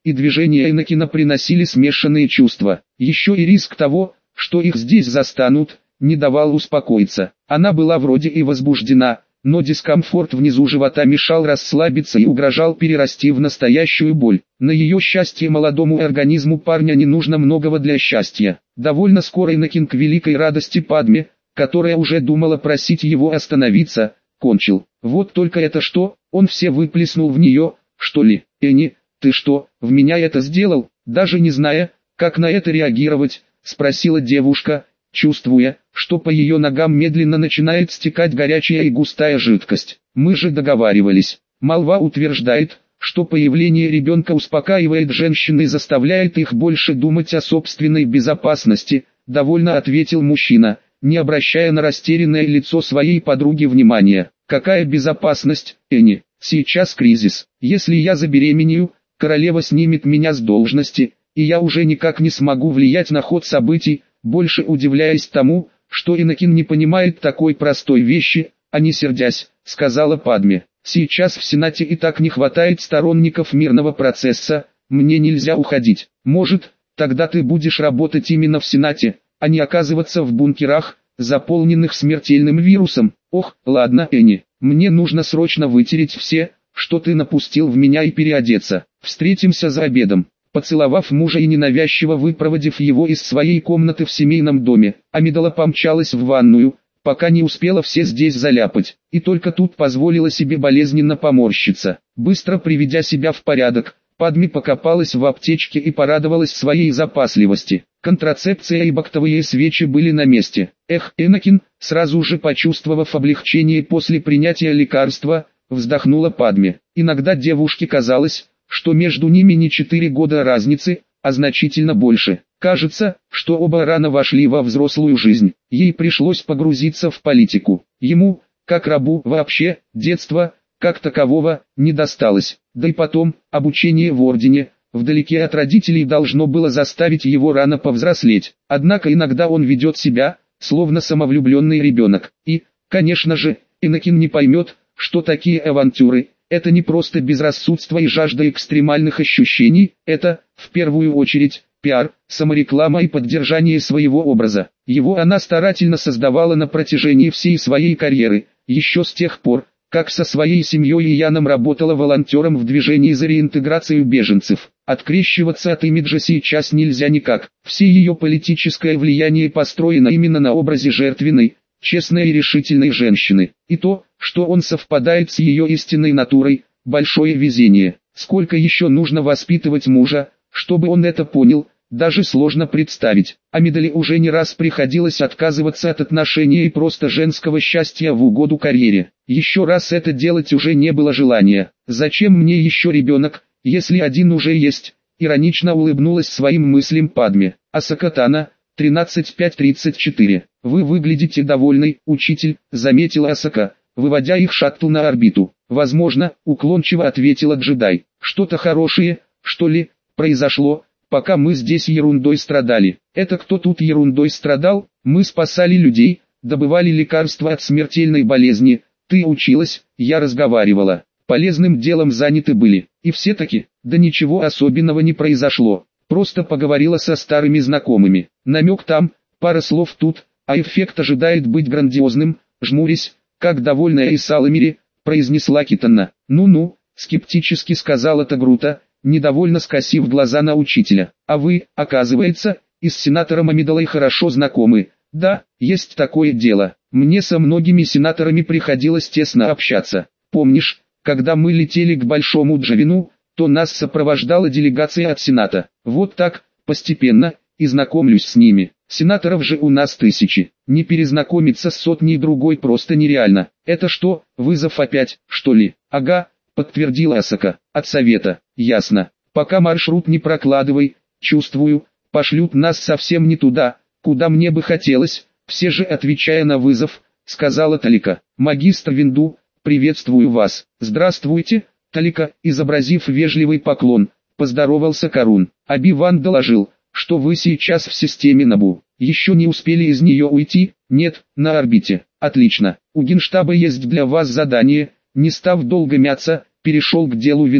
и движения Энакина приносили смешанные чувства. Еще и риск того, что их здесь застанут, не давал успокоиться. Она была вроде и возбуждена, но дискомфорт внизу живота мешал расслабиться и угрожал перерасти в настоящую боль. На ее счастье молодому организму парня не нужно многого для счастья. Довольно скоро Энакин к великой радости Падме, которая уже думала просить его остановиться, кончил. Вот только это что, он все выплеснул в нее, что ли? Энни, ты что, в меня это сделал? Даже не зная, как на это реагировать, спросила девушка, чувствуя, что по ее ногам медленно начинает стекать горячая и густая жидкость. Мы же договаривались. Молва утверждает, что появление ребенка успокаивает женщин и заставляет их больше думать о собственной безопасности, довольно ответил мужчина, не обращая на растерянное лицо своей подруги внимания. Какая безопасность, Энни? Сейчас кризис. Если я забеременею, королева снимет меня с должности, и я уже никак не смогу влиять на ход событий, больше удивляясь тому, что Энакин не понимает такой простой вещи, а не сердясь, сказала Падме. Сейчас в Сенате и так не хватает сторонников мирного процесса, мне нельзя уходить. Может, тогда ты будешь работать именно в Сенате, а не оказываться в бункерах, заполненных смертельным вирусом. Ох, ладно, Энни, мне нужно срочно вытереть все, что ты напустил в меня, и переодеться. Встретимся за обедом. Поцеловав мужа и ненавязчиво выпроводив его из своей комнаты в семейном доме, Амидала помчалась в ванную, пока не успела все здесь заляпать, и только тут позволила себе болезненно поморщиться. Быстро приведя себя в порядок, Падме покопалась в аптечке и порадовалась своей запасливости. Контрацепция и бактовые свечи были на месте. Эх, Энакин, сразу же почувствовав облегчение после принятия лекарства, вздохнула Падме. Иногда девушке казалось, что между ними не четыре года разницы, а значительно больше. Кажется, что оба рано вошли во взрослую жизнь. Ей пришлось погрузиться в политику. Ему, как рабу, вообще, детства, как такового, не досталось. Да и потом, обучение в ордене, вдалеке от родителей, должно было заставить его рано повзрослеть. Однако иногда он ведет себя, словно самовлюбленный ребенок. И, конечно же, Энакин не поймет, что такие авантюры – это не просто безрассудство и жажда экстремальных ощущений, это, в первую очередь, пиар, самореклама и поддержание своего образа. Его она старательно создавала на протяжении всей своей карьеры, еще с тех пор, как со своей семьей и Яном работала волонтером в движении за реинтеграцию беженцев. Открещиваться от имиджа сейчас нельзя никак. Все ее политическое влияние построено именно на образе жертвенной, честной и решительной женщины. И то, что он совпадает с ее истинной натурой, большое везение. Сколько еще нужно воспитывать мужа, чтобы он это понял, даже сложно представить. Амидале уже не раз приходилось отказываться от отношений и просто женского счастья в угоду карьере. Еще раз это делать уже не было желания. Зачем мне еще ребенок, если один уже есть? Иронично улыбнулась своим мыслям Падме. Асакатана, тринадцать пять тридцать четыре. Вы выглядите довольной, учитель, заметила Асака, выводя их шаттл на орбиту. Возможно, уклончиво ответила джедай. Что-то хорошее, что ли, произошло, пока мы здесь ерундой страдали. Это кто тут ерундой страдал? Мы спасали людей, добывали лекарства от смертельной болезни. Ты училась, я разговаривала. Полезным делом заняты были. И все-таки, да ничего особенного не произошло. Просто поговорила со старыми знакомыми. Намек там, пара слов тут, а эффект ожидает быть грандиозным. Жмурясь, как довольная Исаламири, произнесла Китана. Ну-ну, скептически сказала Тагрута, недовольно скосив глаза на учителя. А вы, оказывается, и с сенатором Амидалой хорошо знакомы. Да, есть такое дело. Мне со многими сенаторами приходилось тесно общаться. Помнишь, когда мы летели к Большому Джавину, то нас сопровождала делегация от Сената. Вот так, постепенно, и знакомлюсь с ними. Сенаторов же у нас тысячи. Не перезнакомиться с сотней другой просто нереально. Это что, вызов опять, что ли? Ага, подтвердила Асака. От совета, ясно. Пока маршрут не прокладывай, чувствую, пошлют нас совсем не туда, куда мне бы хотелось. Все же отвечая на вызов, сказала Талика. Магистр Винду, приветствую вас. Здравствуйте, Талика, изобразив вежливый поклон, поздоровался Карун. Оби-Ван доложил, что вы сейчас в системе Набу. Еще не успели из нее уйти? Нет, на орбите. Отлично. У Генштаба есть для вас задание. Не став долго мяться, перешел к делу Винду.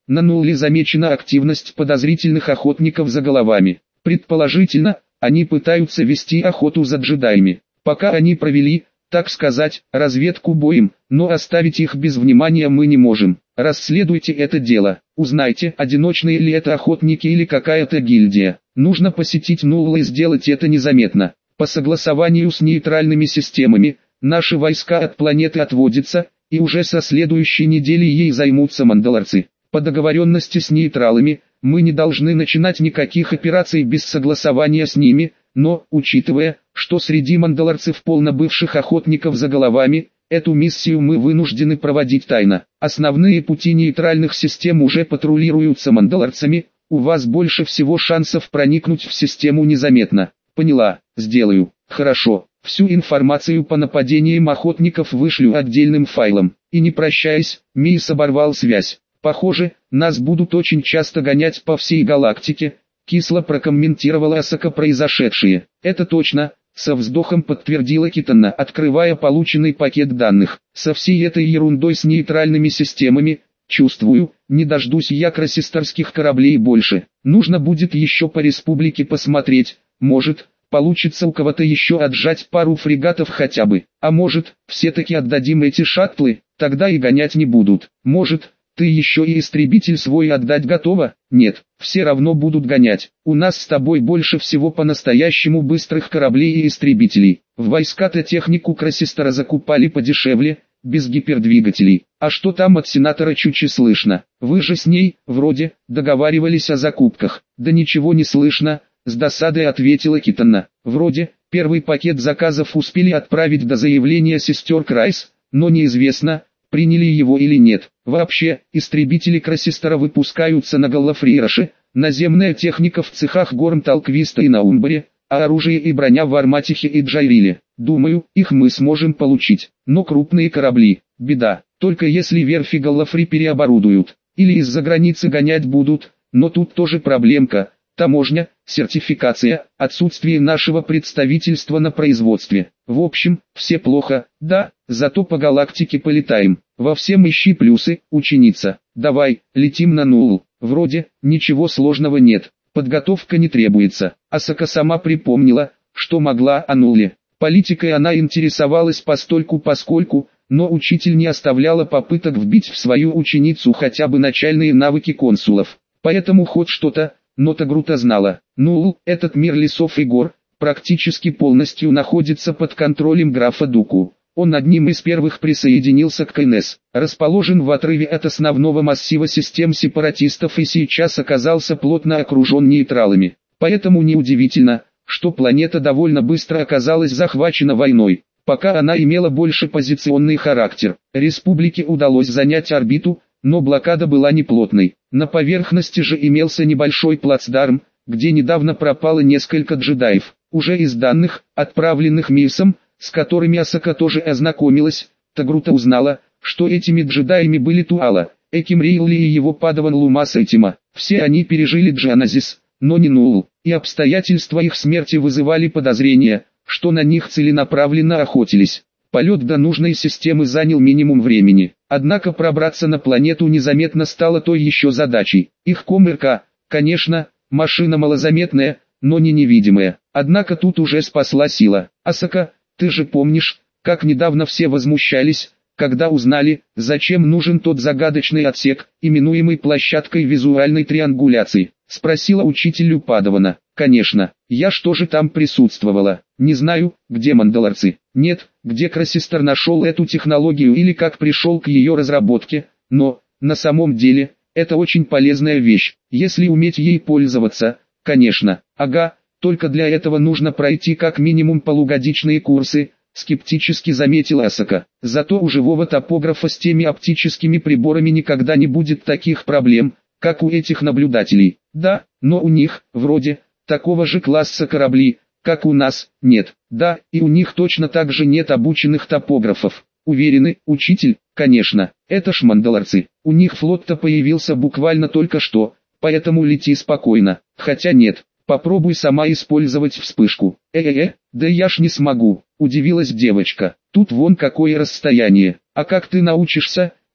На Нулле замечена активность подозрительных охотников за головами. Предположительно, они пытаются вести охоту за джедаями. Пока они провели, так сказать, разведку боем, но оставить их без внимания мы не можем. Расследуйте это дело, узнайте, одиночные ли это охотники или какая-то гильдия. Нужно посетить Нулл и сделать это незаметно. По согласованию с нейтральными системами, наши войска от планеты отводятся, и уже со следующей недели ей займутся мандалорцы. По договоренности с нейтралами, мы не должны начинать никаких операций без согласования с ними, но, учитывая, что среди мандалорцев полно бывших охотников за головами, эту миссию мы вынуждены проводить тайно. Основные пути нейтральных систем уже патрулируются мандалорцами, у вас больше всего шансов проникнуть в систему незаметно. Поняла, сделаю. Хорошо, всю информацию по нападениям охотников вышлю отдельным файлом. И не прощаясь, Мисс оборвал связь. Похоже, нас будут очень часто гонять по всей галактике, кисло прокомментировала Асака произошедшее. Это точно, со вздохом подтвердила Китана, открывая полученный пакет данных. Со всей этой ерундой с нейтральными системами, чувствую, не дождусь я красистерских кораблей больше. Нужно будет еще по республике посмотреть, может, получится у кого-то еще отжать пару фрегатов хотя бы. А может, все-таки отдадим эти шаттлы, тогда и гонять не будут. Может, ты еще и истребитель свой отдать готова? Нет, все равно будут гонять. У нас с тобой больше всего по-настоящему быстрых кораблей и истребителей. В войска-то технику красистера закупали подешевле, без гипердвигателей. А что там от сенатора Чучи слышно? Вы же с ней, вроде, договаривались о закупках. Да ничего не слышно, с досадой ответила Китана. Вроде, первый пакет заказов успели отправить до заявления сестер Крайс, но неизвестно, приняли его или нет. Вообще, истребители красистера выпускаются на Галлафрироше, наземная техника в цехах Гормталквиста и на Умбаре, а оружие и броня в Арматихе и Джайриле. Думаю, их мы сможем получить. Но крупные корабли, беда, только если верфи Галлафри переоборудуют, или из-за границы гонять будут, но тут тоже проблемка. Таможня, сертификация, отсутствие нашего представительства на производстве. В общем, все плохо, да, зато по галактике полетаем. Во всем ищи плюсы, ученица. Давай, летим на Нулл. Вроде, ничего сложного нет, подготовка не требуется. Асака сама припомнила, что могла о Нулле. Политикой она интересовалась постольку-поскольку, но учитель не оставляла попыток вбить в свою ученицу хотя бы начальные навыки консулов. Поэтому хоть что-то, но Тагрута знала. Нулл, этот мир лесов и гор, практически полностью находится под контролем графа Дуку. Он одним из первых присоединился к КНС, расположен в отрыве от основного массива систем сепаратистов и сейчас оказался плотно окружен нейтралами. Поэтому неудивительно, что планета довольно быстро оказалась захвачена войной. Пока она имела больше позиционный характер, республике удалось занять орбиту, но блокада была неплотной. На поверхности же имелся небольшой плацдарм, где недавно пропало несколько джедаев. Уже из данных, отправленных Мисом, с которыми Асака тоже ознакомилась, Тагрута узнала, что этими джедаями были Туала, Эким Рейли и его падаван Лумас Этима. Все они пережили Джаназис, но не Нулл, и обстоятельства их смерти вызывали подозрения, что на них целенаправленно охотились. Полет до нужной системы занял минимум времени, однако пробраться на планету незаметно стало той еще задачей. Их КомРК, конечно, машина малозаметная, но не невидимая, однако тут уже спасла сила. Асака, ты же помнишь, как недавно все возмущались, когда узнали, зачем нужен тот загадочный отсек, именуемый площадкой визуальной триангуляции, спросила учителю Падавана. Конечно, я что же там присутствовала, не знаю, где мандалорцы, нет, где Красистер нашел эту технологию или как пришел к ее разработке, но, на самом деле, это очень полезная вещь, если уметь ей пользоваться, конечно, ага, только для этого нужно пройти как минимум полугодичные курсы, скептически заметила Асака. Зато у живого топографа с теми оптическими приборами никогда не будет таких проблем, как у этих наблюдателей. Да, но у них, вроде, такого же класса корабли, как у нас, нет. Да, и у них точно так же нет обученных топографов. Уверены, учитель? Конечно, это ж мандалорцы. У них флот-то появился буквально только что, поэтому лети спокойно. Хотя нет, попробуй сама использовать вспышку. Э-э-э, да я ж не смогу, удивилась девочка. Тут вон какое расстояние. А как ты научишься,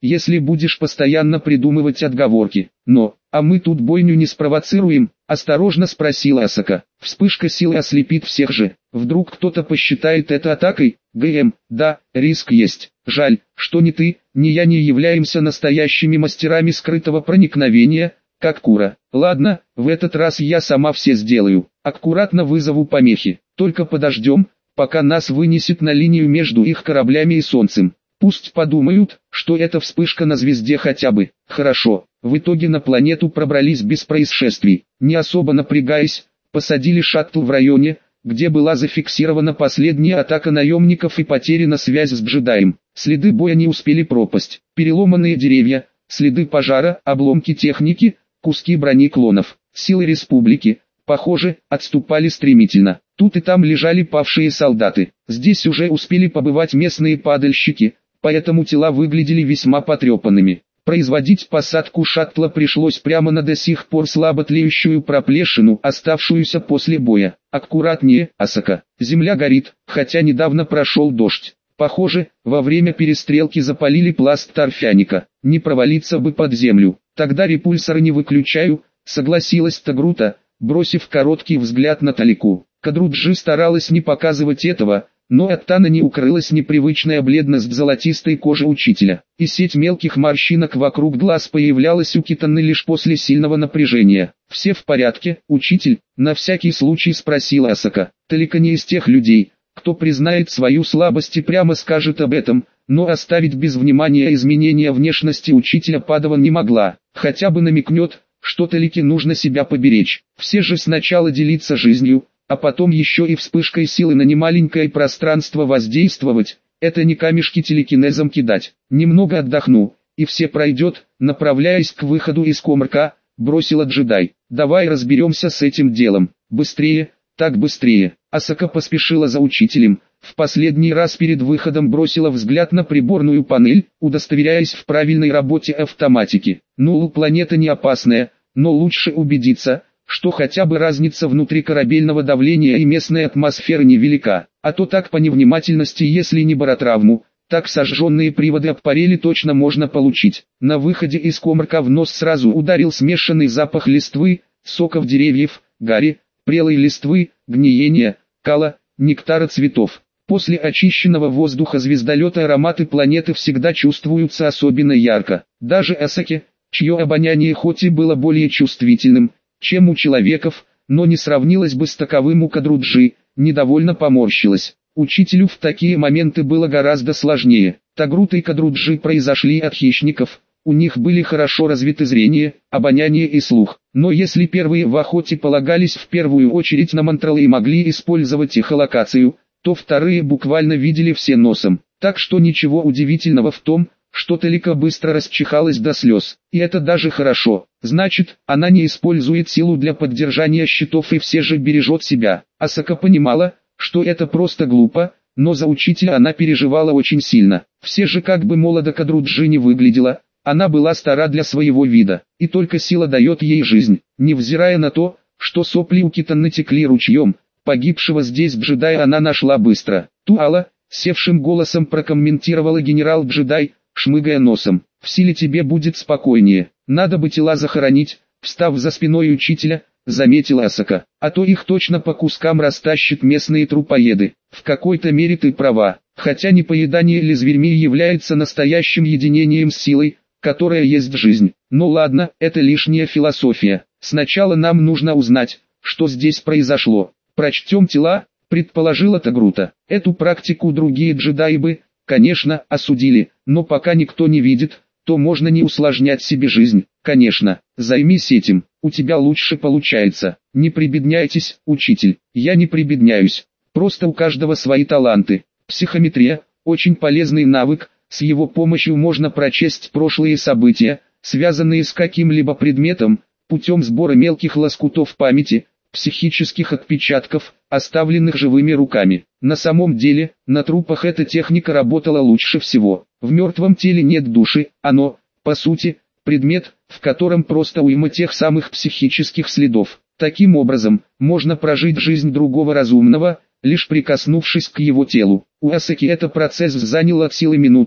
если будешь постоянно придумывать отговорки. Но, а мы тут бойню не спровоцируем? Осторожно спросила Асака. Вспышка силы ослепит всех же. Вдруг кто-то посчитает это атакой? ГМ, да, риск есть. Жаль, что ни ты, ни я не являемся настоящими мастерами скрытого проникновения, как Кура. Ладно, в этот раз я сама все сделаю. Аккуратно вызову помехи. Только подождем, пока нас вынесет на линию между их кораблями и Солнцем. Пусть подумают, что это вспышка на звезде хотя бы. Хорошо, в итоге на планету пробрались без происшествий. Не особо напрягаясь, посадили шаттл в районе, где была зафиксирована последняя атака наемников и потеряна связь с джедаем. Следы боя не успели пропасть. Переломанные деревья, следы пожара, обломки техники, куски брони клонов. Силы республики, похоже, отступали стремительно. Тут и там лежали павшие солдаты. Здесь уже успели побывать местные падальщики, поэтому тела выглядели весьма потрепанными. Производить посадку шаттла пришлось прямо на до сих пор слабо тлеющую проплешину, оставшуюся после боя. Аккуратнее, Асака. Земля горит, хотя недавно прошел дождь. Похоже, во время перестрелки запалили пласт торфяника. Не провалиться бы под землю. Тогда репульсоры не выключаю, согласилась Тагрута, бросив короткий взгляд на Талику. Кадруджи старалась не показывать этого, но от Тана не укрылась непривычная бледность золотистой кожи учителя, и сеть мелких морщинок вокруг глаз появлялась у Китаны лишь после сильного напряжения. «Все в порядке, учитель?» — на всякий случай спросила Асака. Талика не из тех людей, кто признает свою слабость и прямо скажет об этом, но оставить без внимания изменения внешности учителя Падаван не могла, хотя бы намекнет, что Талике нужно себя поберечь. Все же сначала делиться жизнью, а потом еще и вспышкой силы на немаленькое пространство воздействовать, это не камешки телекинезом кидать. Немного отдохну, и все пройдет, направляясь к выходу из коморка, бросила джедай. Давай разберемся с этим делом. Быстрее, так быстрее. Асака поспешила за учителем, в последний раз перед выходом бросила взгляд на приборную панель, удостоверяясь в правильной работе автоматики. Ну, планета не опасная, но лучше убедиться, что хотя бы разница внутрикорабельного давления и местной атмосферы невелика, а то так по невнимательности, если не баротравму, так сожженные приводы об парели точно можно получить. На выходе из коморка в нос сразу ударил смешанный запах листвы, соков деревьев, гари, прелой листвы, гниения, кала, нектара цветов. После очищенного воздуха звездолета ароматы планеты всегда чувствуются особенно ярко. Даже Асаке, чье обоняние хоть и было более чувствительным, чем у человеков, но не сравнилось бы с таковым у Кадруджи, недовольно поморщилась. Учителю в такие моменты было гораздо сложнее. Тагрута и Кадруджи произошли от хищников, у них были хорошо развиты зрение, обоняние и слух. Но если первые в охоте полагались в первую очередь на мантралы и могли использовать эхолокацию, то вторые буквально видели все носом. Так что ничего удивительного в том, что Талика быстро расчихалась до слез. И это даже хорошо. Значит, она не использует силу для поддержания щитов и все же бережет себя. Асака понимала, что это просто глупо, но за учителя она переживала очень сильно. Все же как бы молодо Кадруджи не выглядела, она была стара для своего вида, и только сила дает ей жизнь. Невзирая на то, что сопли у Китаны текли ручьем, погибшего здесь джедая она нашла быстро. Туала, севшим голосом прокомментировала генерал-джедай, шмыгая носом. «В силе тебе будет спокойнее. Надо бы тела захоронить», встав за спиной учителя, заметила Асака. «А то их точно по кускам растащат местные трупоеды». В какой-то мере ты права, хотя непоедание ли зверьми является настоящим единением с силой, которая есть жизнь. Ну ладно, это лишняя философия. Сначала нам нужно узнать, что здесь произошло. Прочтем тела, предположила Тагрута. Эту практику другие джедаи бы, конечно, осудили, но пока никто не видит, то можно не усложнять себе жизнь. Конечно, займись этим, у тебя лучше получается. Не прибедняйтесь, учитель. Я не прибедняюсь. Просто у каждого свои таланты. Психометрия – очень полезный навык, с его помощью можно прочесть прошлые события, связанные с каким-либо предметом, путем сбора мелких лоскутов памяти, психических отпечатков, оставленных живыми руками. На самом деле, на трупах эта техника работала лучше всего. В мертвом теле нет души, оно, по сути, предмет, в котором просто уйма тех самых психических следов. Таким образом, можно прожить жизнь другого разумного, лишь прикоснувшись к его телу. У Асаки этот процесс занял от силы минуту,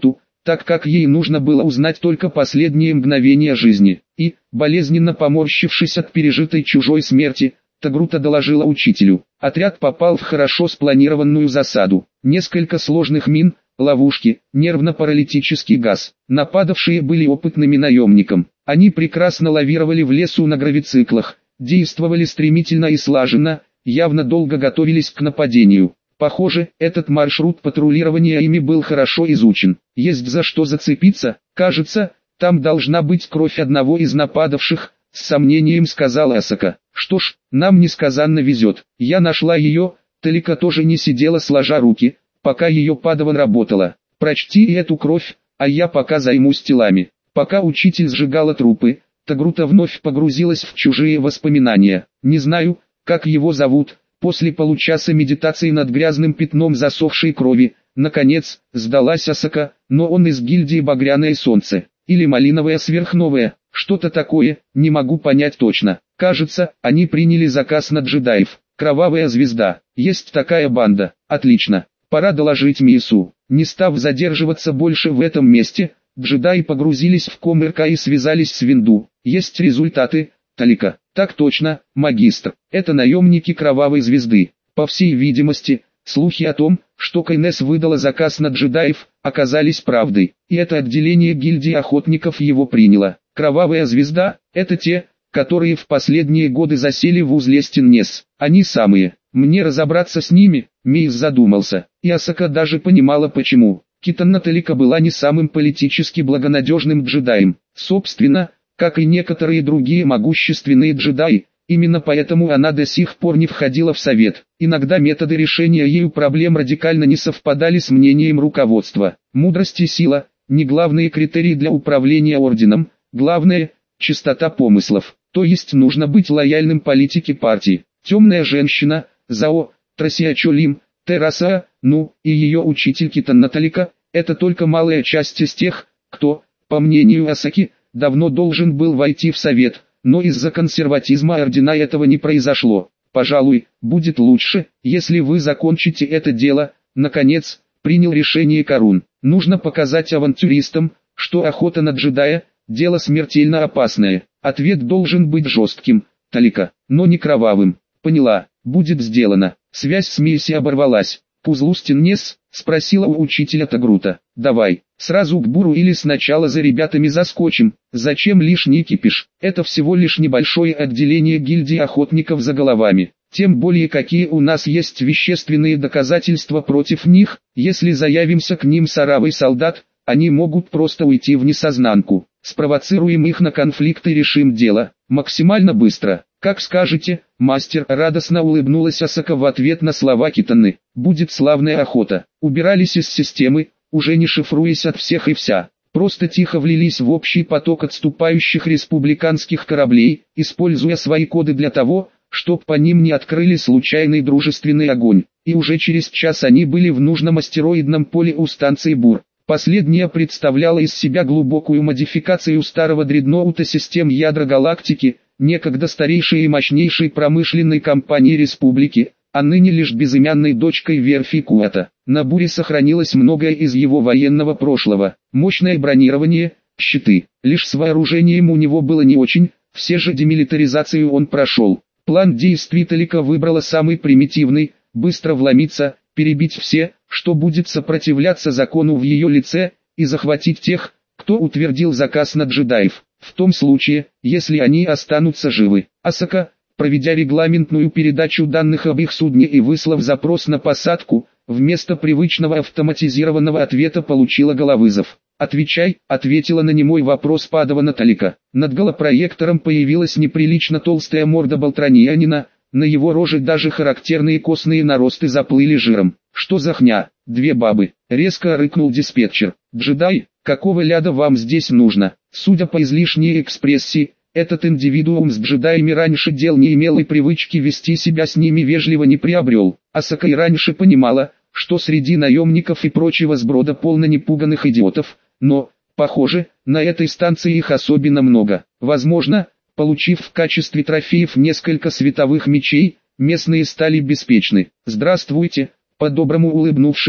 так как ей нужно было узнать только последние мгновения жизни. И, болезненно поморщившись от пережитой чужой смерти, Тагрута доложила учителю. Отряд попал в хорошо спланированную засаду. Несколько сложных мин, ловушки, нервно-паралитический газ. Нападавшие были опытными наемниками. Они прекрасно лавировали в лесу на гравициклах, действовали стремительно и слаженно, явно долго готовились к нападению. Похоже, этот маршрут патрулирования ими был хорошо изучен. Есть за что зацепиться, кажется, там должна быть кровь одного из нападавших, с сомнением сказал Асака. Что ж, нам несказанно везет. Я нашла ее, Талика тоже не сидела сложа руки, пока ее падаван работала. Прочти эту кровь, а я пока займусь телами. Пока учитель сжигала трупы, Тагрута вновь погрузилась в чужие воспоминания. Не знаю, как его зовут. После получаса медитации над грязным пятном засохшей крови, наконец, сдалась Асака, но он из гильдии «Багряное солнце» или «Малиновое сверхновое», что-то такое, не могу понять точно. Кажется, они приняли заказ на джедаев. Кровавая звезда, есть такая банда, отлично, пора доложить Миису. Не став задерживаться больше в этом месте, джедаи погрузились в Коммерка и связались с Винду. Есть результаты, Талика. Так точно, магистр. Это наемники Кровавой Звезды. По всей видимости, слухи о том, что Кайнес выдала заказ на джедаев, оказались правдой. И это отделение гильдии охотников его приняло. Кровавая Звезда – это те, которые в последние годы засели в узле Стеннес. Они самые. Мне разобраться с ними, Миис задумался. И Асака даже понимала почему. Китанна Талика была не самым политически благонадежным джедаем. Собственно, как и некоторые другие могущественные джедаи, именно поэтому она до сих пор не входила в совет. Иногда методы решения ею проблем радикально не совпадали с мнением руководства. Мудрость и сила – не главные критерии для управления орденом, главное – чистота помыслов, то есть нужно быть лояльным политике партии. Темная женщина, Зао, Трасиачолим, Тераса, ну, и ее учитель Китанна Талика – это только малая часть из тех, кто, по мнению Асаки, давно должен был войти в совет, но из-за консерватизма ордена этого не произошло. Пожалуй, будет лучше, если вы закончите это дело. Наконец, принял решение Карун. Нужно показать авантюристам, что охота на джедая – дело смертельно опасное. Ответ должен быть жестким, Талика, но не кровавым. Поняла, будет сделано. Связь с Мииси оборвалась. «Пузлу Стеннес?» – спросила у учителя Тагрута. «Давай, сразу к Буру или сначала за ребятами заскочим? Зачем лишний кипиш? Это всего лишь небольшое отделение гильдии охотников за головами. Тем более какие у нас есть вещественные доказательства против них. Если заявимся к ним с оравой солдат, они могут просто уйти в несознанку. Спровоцируем их на конфликт и решим дело. Максимально быстро. Как скажете, мастер». Радостно улыбнулась Асака в ответ на слова Китанны. «Будет славная охота». Убирались из системы, уже не шифруясь от всех и вся. Просто тихо влились в общий поток отступающих республиканских кораблей, используя свои коды для того, чтоб по ним не открыли случайный дружественный огонь. И уже через час они были в нужном астероидном поле у станции Бур. Последняя представляла из себя глубокую модификацию старого дредноута систем ядра галактики, некогда старейшей и мощнейшей промышленной компании республики, а ныне лишь безымянной дочкой верфи Куата. На Буре сохранилось многое из его военного прошлого. Мощное бронирование, щиты. Лишь с вооружением у него было не очень, все же демилитаризацию он прошел. План действий Талика выбрала самый примитивный: быстро вломиться, перебить все, что будет сопротивляться закону в ее лице, и захватить тех, кто утвердил заказ на джедаев. В том случае, если они останутся живы. Асака, проведя регламентную передачу данных об их судне и выслав запрос на посадку, вместо привычного автоматизированного ответа получила головызов. «Отвечай», — ответила на немой вопрос падавана Талика. Над голопроектором появилась неприлично толстая морда болтраньянина, на его роже даже характерные костные наросты заплыли жиром. «Что за хня? Две бабы!» — резко рыкнул диспетчер. «Джедай, какого ляда вам здесь нужно?» Судя по излишней экспрессии, этот индивидуум с джедаями раньше дел не имел и привычки вести себя с ними вежливо не приобрел. Асака и раньше понимала, что среди наемников и прочего сброда полно непуганных идиотов, но, похоже, на этой станции их особенно много. Возможно, получив в качестве трофеев несколько световых мечей, местные стали беспечны. «Здравствуйте», — по-доброму улыбнувшись,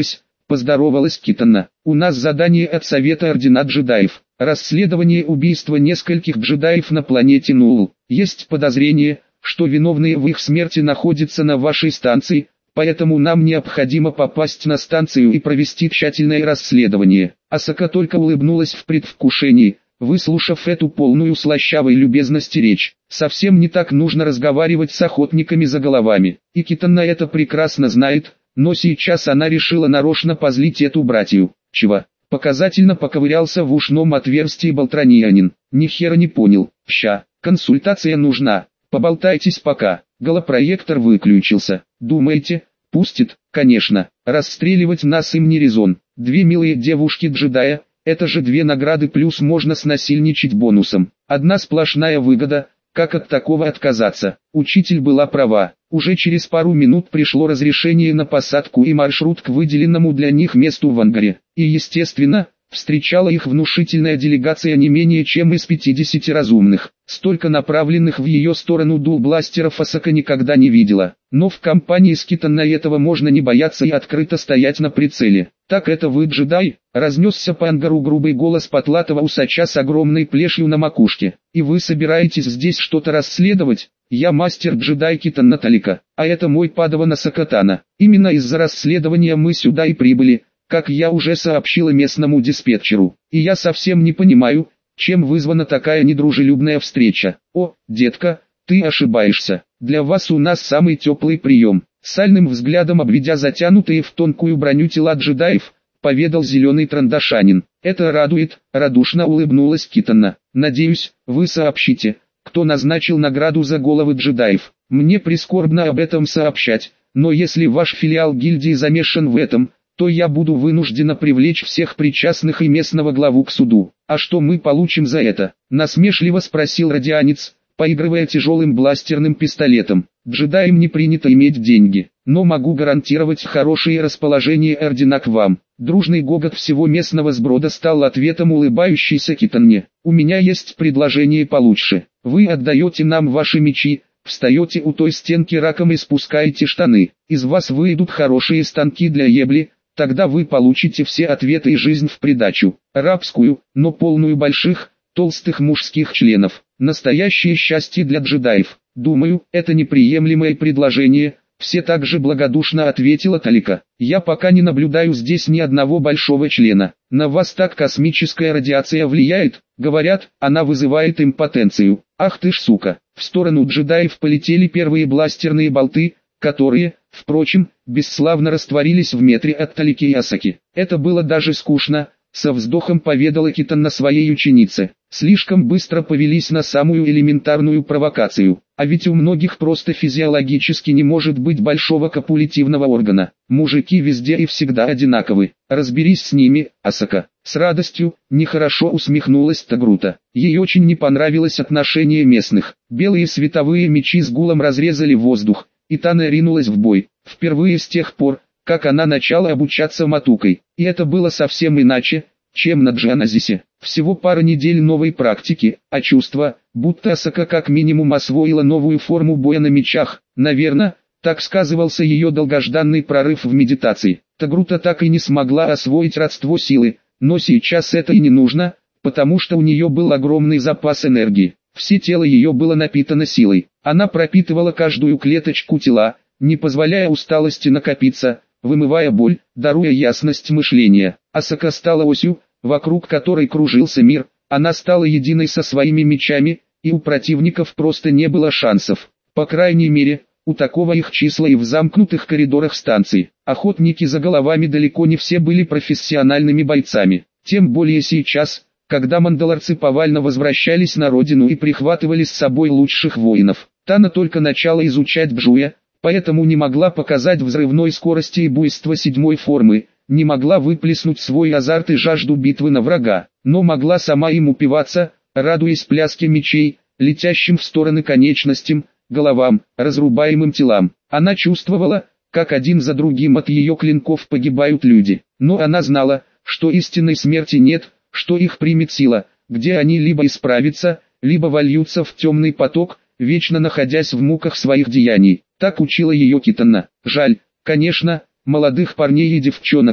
поздоровалась Китана. У нас задание от Совета Ордена Джедаев. Расследование убийства нескольких джедаев на планете Нулл. Есть подозрение, что виновные в их смерти находятся на вашей станции, поэтому нам необходимо попасть на станцию и провести тщательное расследование. Асака только улыбнулась в предвкушении, выслушав эту полную слащавой любезности речь. Совсем не так нужно разговаривать с охотниками за головами. И Китана это прекрасно знает, но сейчас она решила нарочно позлить эту братью. Чего? Показательно поковырялся в ушном отверстии болтраньянин. Ни хера не понял. Ща, консультация нужна. Поболтайтесь пока. Голопроектор выключился. Думаете, пустит? Конечно. Расстреливать нас им не резон. Две милые девушки-джедая, это же две награды плюс можно снасильничать бонусом. Одна сплошная выгода, как от такого отказаться? Учитель была права. Уже через пару минут пришло разрешение на посадку и маршрут к выделенному для них месту в ангаре. И естественно, встречала их внушительная делегация не менее чем из пятидесяти разумных. Столько направленных в ее сторону дул-бластеров Асака никогда не видела. Но в компании с Китаной этого можно не бояться и открыто стоять на прицеле. «Так это вы, джедай?» — разнесся по ангару грубый голос потлатого усача с огромной плешью на макушке. «И вы собираетесь здесь что-то расследовать?» «Я мастер-джедай Китана Талика, а это мой падаван Асака Тана. Именно из-за расследования мы сюда и прибыли, как я уже сообщила местному диспетчеру. И я совсем не понимаю, чем вызвана такая недружелюбная встреча. О, детка, ты ошибаешься. Для вас у нас самый теплый прием». Сальным взглядом обведя затянутые в тонкую броню тела джедаев, поведал зеленый трандашанин. «Это радует», — радушно улыбнулась Китана. «Надеюсь, вы сообщите, кто назначил награду за головы джедаев. Мне прискорбно об этом сообщать, но если ваш филиал гильдии замешан в этом, то я буду вынуждена привлечь всех причастных и местного главу к суду». «А что мы получим за это?» — насмешливо спросил радианец, поигрывая тяжелым бластерным пистолетом. «Джедаям не принято иметь деньги, но могу гарантировать хорошее расположение ордена к вам». Дружный гогот всего местного сброда стал ответом улыбающейся Китанне. «У меня есть предложение получше. Вы отдаете нам ваши мечи, встаете у той стенки раком и спускаете штаны. Из вас выйдут хорошие станки для ебли, тогда вы получите все ответы и жизнь в придачу. Рабскую, но полную больших, толстых мужских членов. Настоящее счастье для джедаев. Думаю, это неприемлемое предложение», — все так же благодушно ответила Талика. «Я пока не наблюдаю здесь ни одного большого члена. На вас так космическая радиация влияет? Говорят, она вызывает импотенцию. Ах ты ж сука!» В сторону джедаев полетели первые бластерные болты, которые, впрочем, бесславно растворились в метре от Талики и Асаки. «Это было даже скучно», — со вздохом поведала Китана своей ученице. «Слишком быстро повелись на самую элементарную провокацию. А ведь у многих просто физиологически не может быть большого копулятивного органа. Мужики везде и всегда одинаковы. Разберись с ними, Асака». С радостью, нехорошо усмехнулась Тагрута. Ей очень не понравилось отношение местных. Белые световые мечи с гулом разрезали воздух, и Тана ринулась в бой. Впервые с тех пор, как она начала обучаться матукой. И это было совсем иначе, чем на Джаназисе. Всего пара недель новой практики, а чувство, будто Асака как минимум освоила новую форму боя на мечах. Наверное, так сказывался ее долгожданный прорыв в медитации. Тагрута так и не смогла освоить родство силы, но сейчас это и не нужно, потому что у нее был огромный запас энергии. Все тело ее было напитано силой. Она пропитывала каждую клеточку тела, не позволяя усталости накопиться, вымывая боль, даруя ясность мышления. Асака стала осью, вокруг которой кружился мир, она стала единой со своими мечами, и у противников просто не было шансов. По крайней мере, у такого их числа и в замкнутых коридорах станций. Охотники за головами далеко не все были профессиональными бойцами. Тем более сейчас, когда мандалорцы повально возвращались на родину и прихватывали с собой лучших воинов. Тана только начала изучать Бжуя, поэтому не могла показать взрывной скорости и буйства седьмой формы, не могла выплеснуть свой азарт и жажду битвы на врага, но могла сама им упиваться, радуясь пляске мечей, летящим в стороны конечностям, головам, разрубаемым телам. Она чувствовала, как один за другим от ее клинков погибают люди, но она знала, что истинной смерти нет, что их примет сила, где они либо исправятся, либо вольются в темный поток, вечно находясь в муках своих деяний. Так учила ее Китана. Жаль, конечно, молодых парней и девчонок,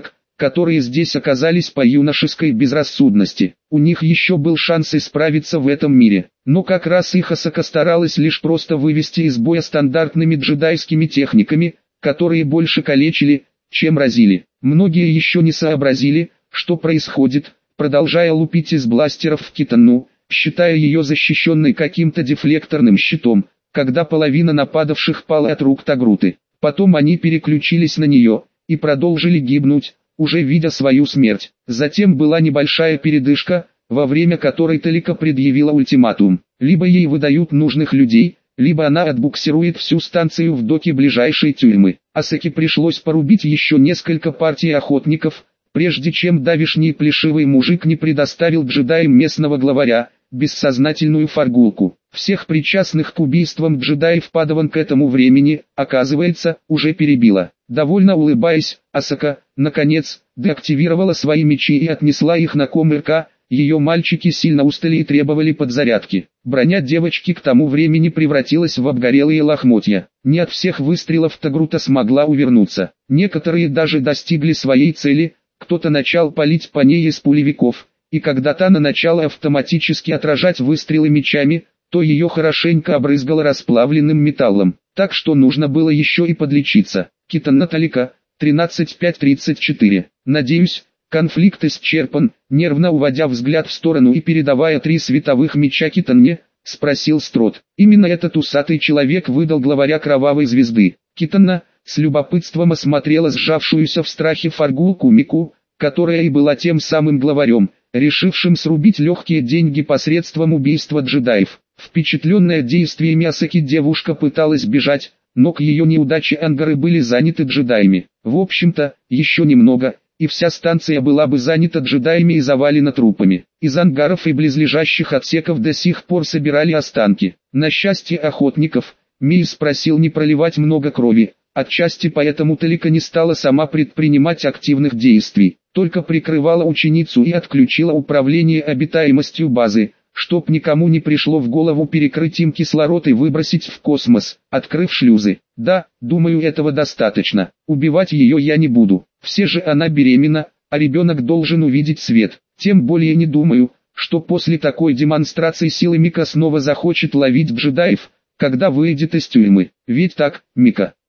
которые здесь оказались по юношеской безрассудности. У них еще был шанс исправиться в этом мире, но как раз их Асака старалась лишь просто вывести из боя стандартными джедайскими техниками, которые больше калечили, чем разили. Многие еще не сообразили, что происходит, продолжая лупить из бластеров в Китанну, считая ее защищенной каким-то дефлекторным щитом, когда половина нападавших пала от рук Тагруты. Потом они переключились на нее и продолжили гибнуть, уже видя свою смерть. Затем была небольшая передышка, во время которой Талика предъявила ультиматум. Либо ей выдают нужных людей, либо она отбуксирует всю станцию в доке ближайшей тюрьмы. Асаке пришлось порубить еще несколько партий охотников, прежде чем давишний плешивый мужик не предоставил джедаям местного главаря бессознательную фаргулку. Всех причастных к убийствам джедаев Падаван к этому времени, оказывается, уже перебила. Довольно улыбаясь, Асака, наконец, деактивировала свои мечи и отнесла их на Комырка. Ее мальчики сильно устали и требовали подзарядки. Броня девочки к тому времени превратилась в обгорелые лохмотья. Не от всех выстрелов Тагрута смогла увернуться. Некоторые даже достигли своей цели, кто-то начал палить по ней из пулевиков, и когда та начала автоматически отражать выстрелы мечами, то ее хорошенько обрызгало расплавленным металлом, так что нужно было еще и подлечиться. Китанна Талика, тринадцать пять тридцать четыре. Надеюсь, конфликт исчерпан. Нервно уводя взгляд в сторону и передавая три световых меча Китанне, спросил Строт. Именно этот усатый человек выдал главаря Кровавой Звезды. Китанна с любопытством осмотрела сжавшуюся в страхе фаргулку Мику, которая и была тем самым главарем, решившим срубить легкие деньги посредством убийства джедаев. Впечатленная действиями Асаки девушка пыталась бежать, но к ее неудаче ангары были заняты джедаями. В общем-то, еще немного, и вся станция была бы занята джедаями и завалена трупами. Из ангаров и близлежащих отсеков до сих пор собирали останки. На счастье охотников, Мисс просил не проливать много крови, отчасти поэтому Талика не стала сама предпринимать активных действий, только прикрывала ученицу и отключила управление обитаемостью базы, чтоб никому не пришло в голову перекрыть им кислород и выбросить в космос, открыв шлюзы. Да, думаю, этого достаточно. Убивать ее я не буду. Все же она беременна, а ребенок должен увидеть свет. Тем более не думаю, что после такой демонстрации силы Мика снова захочет ловить джедаев, когда выйдет из тюрьмы. Ведь так, Мика?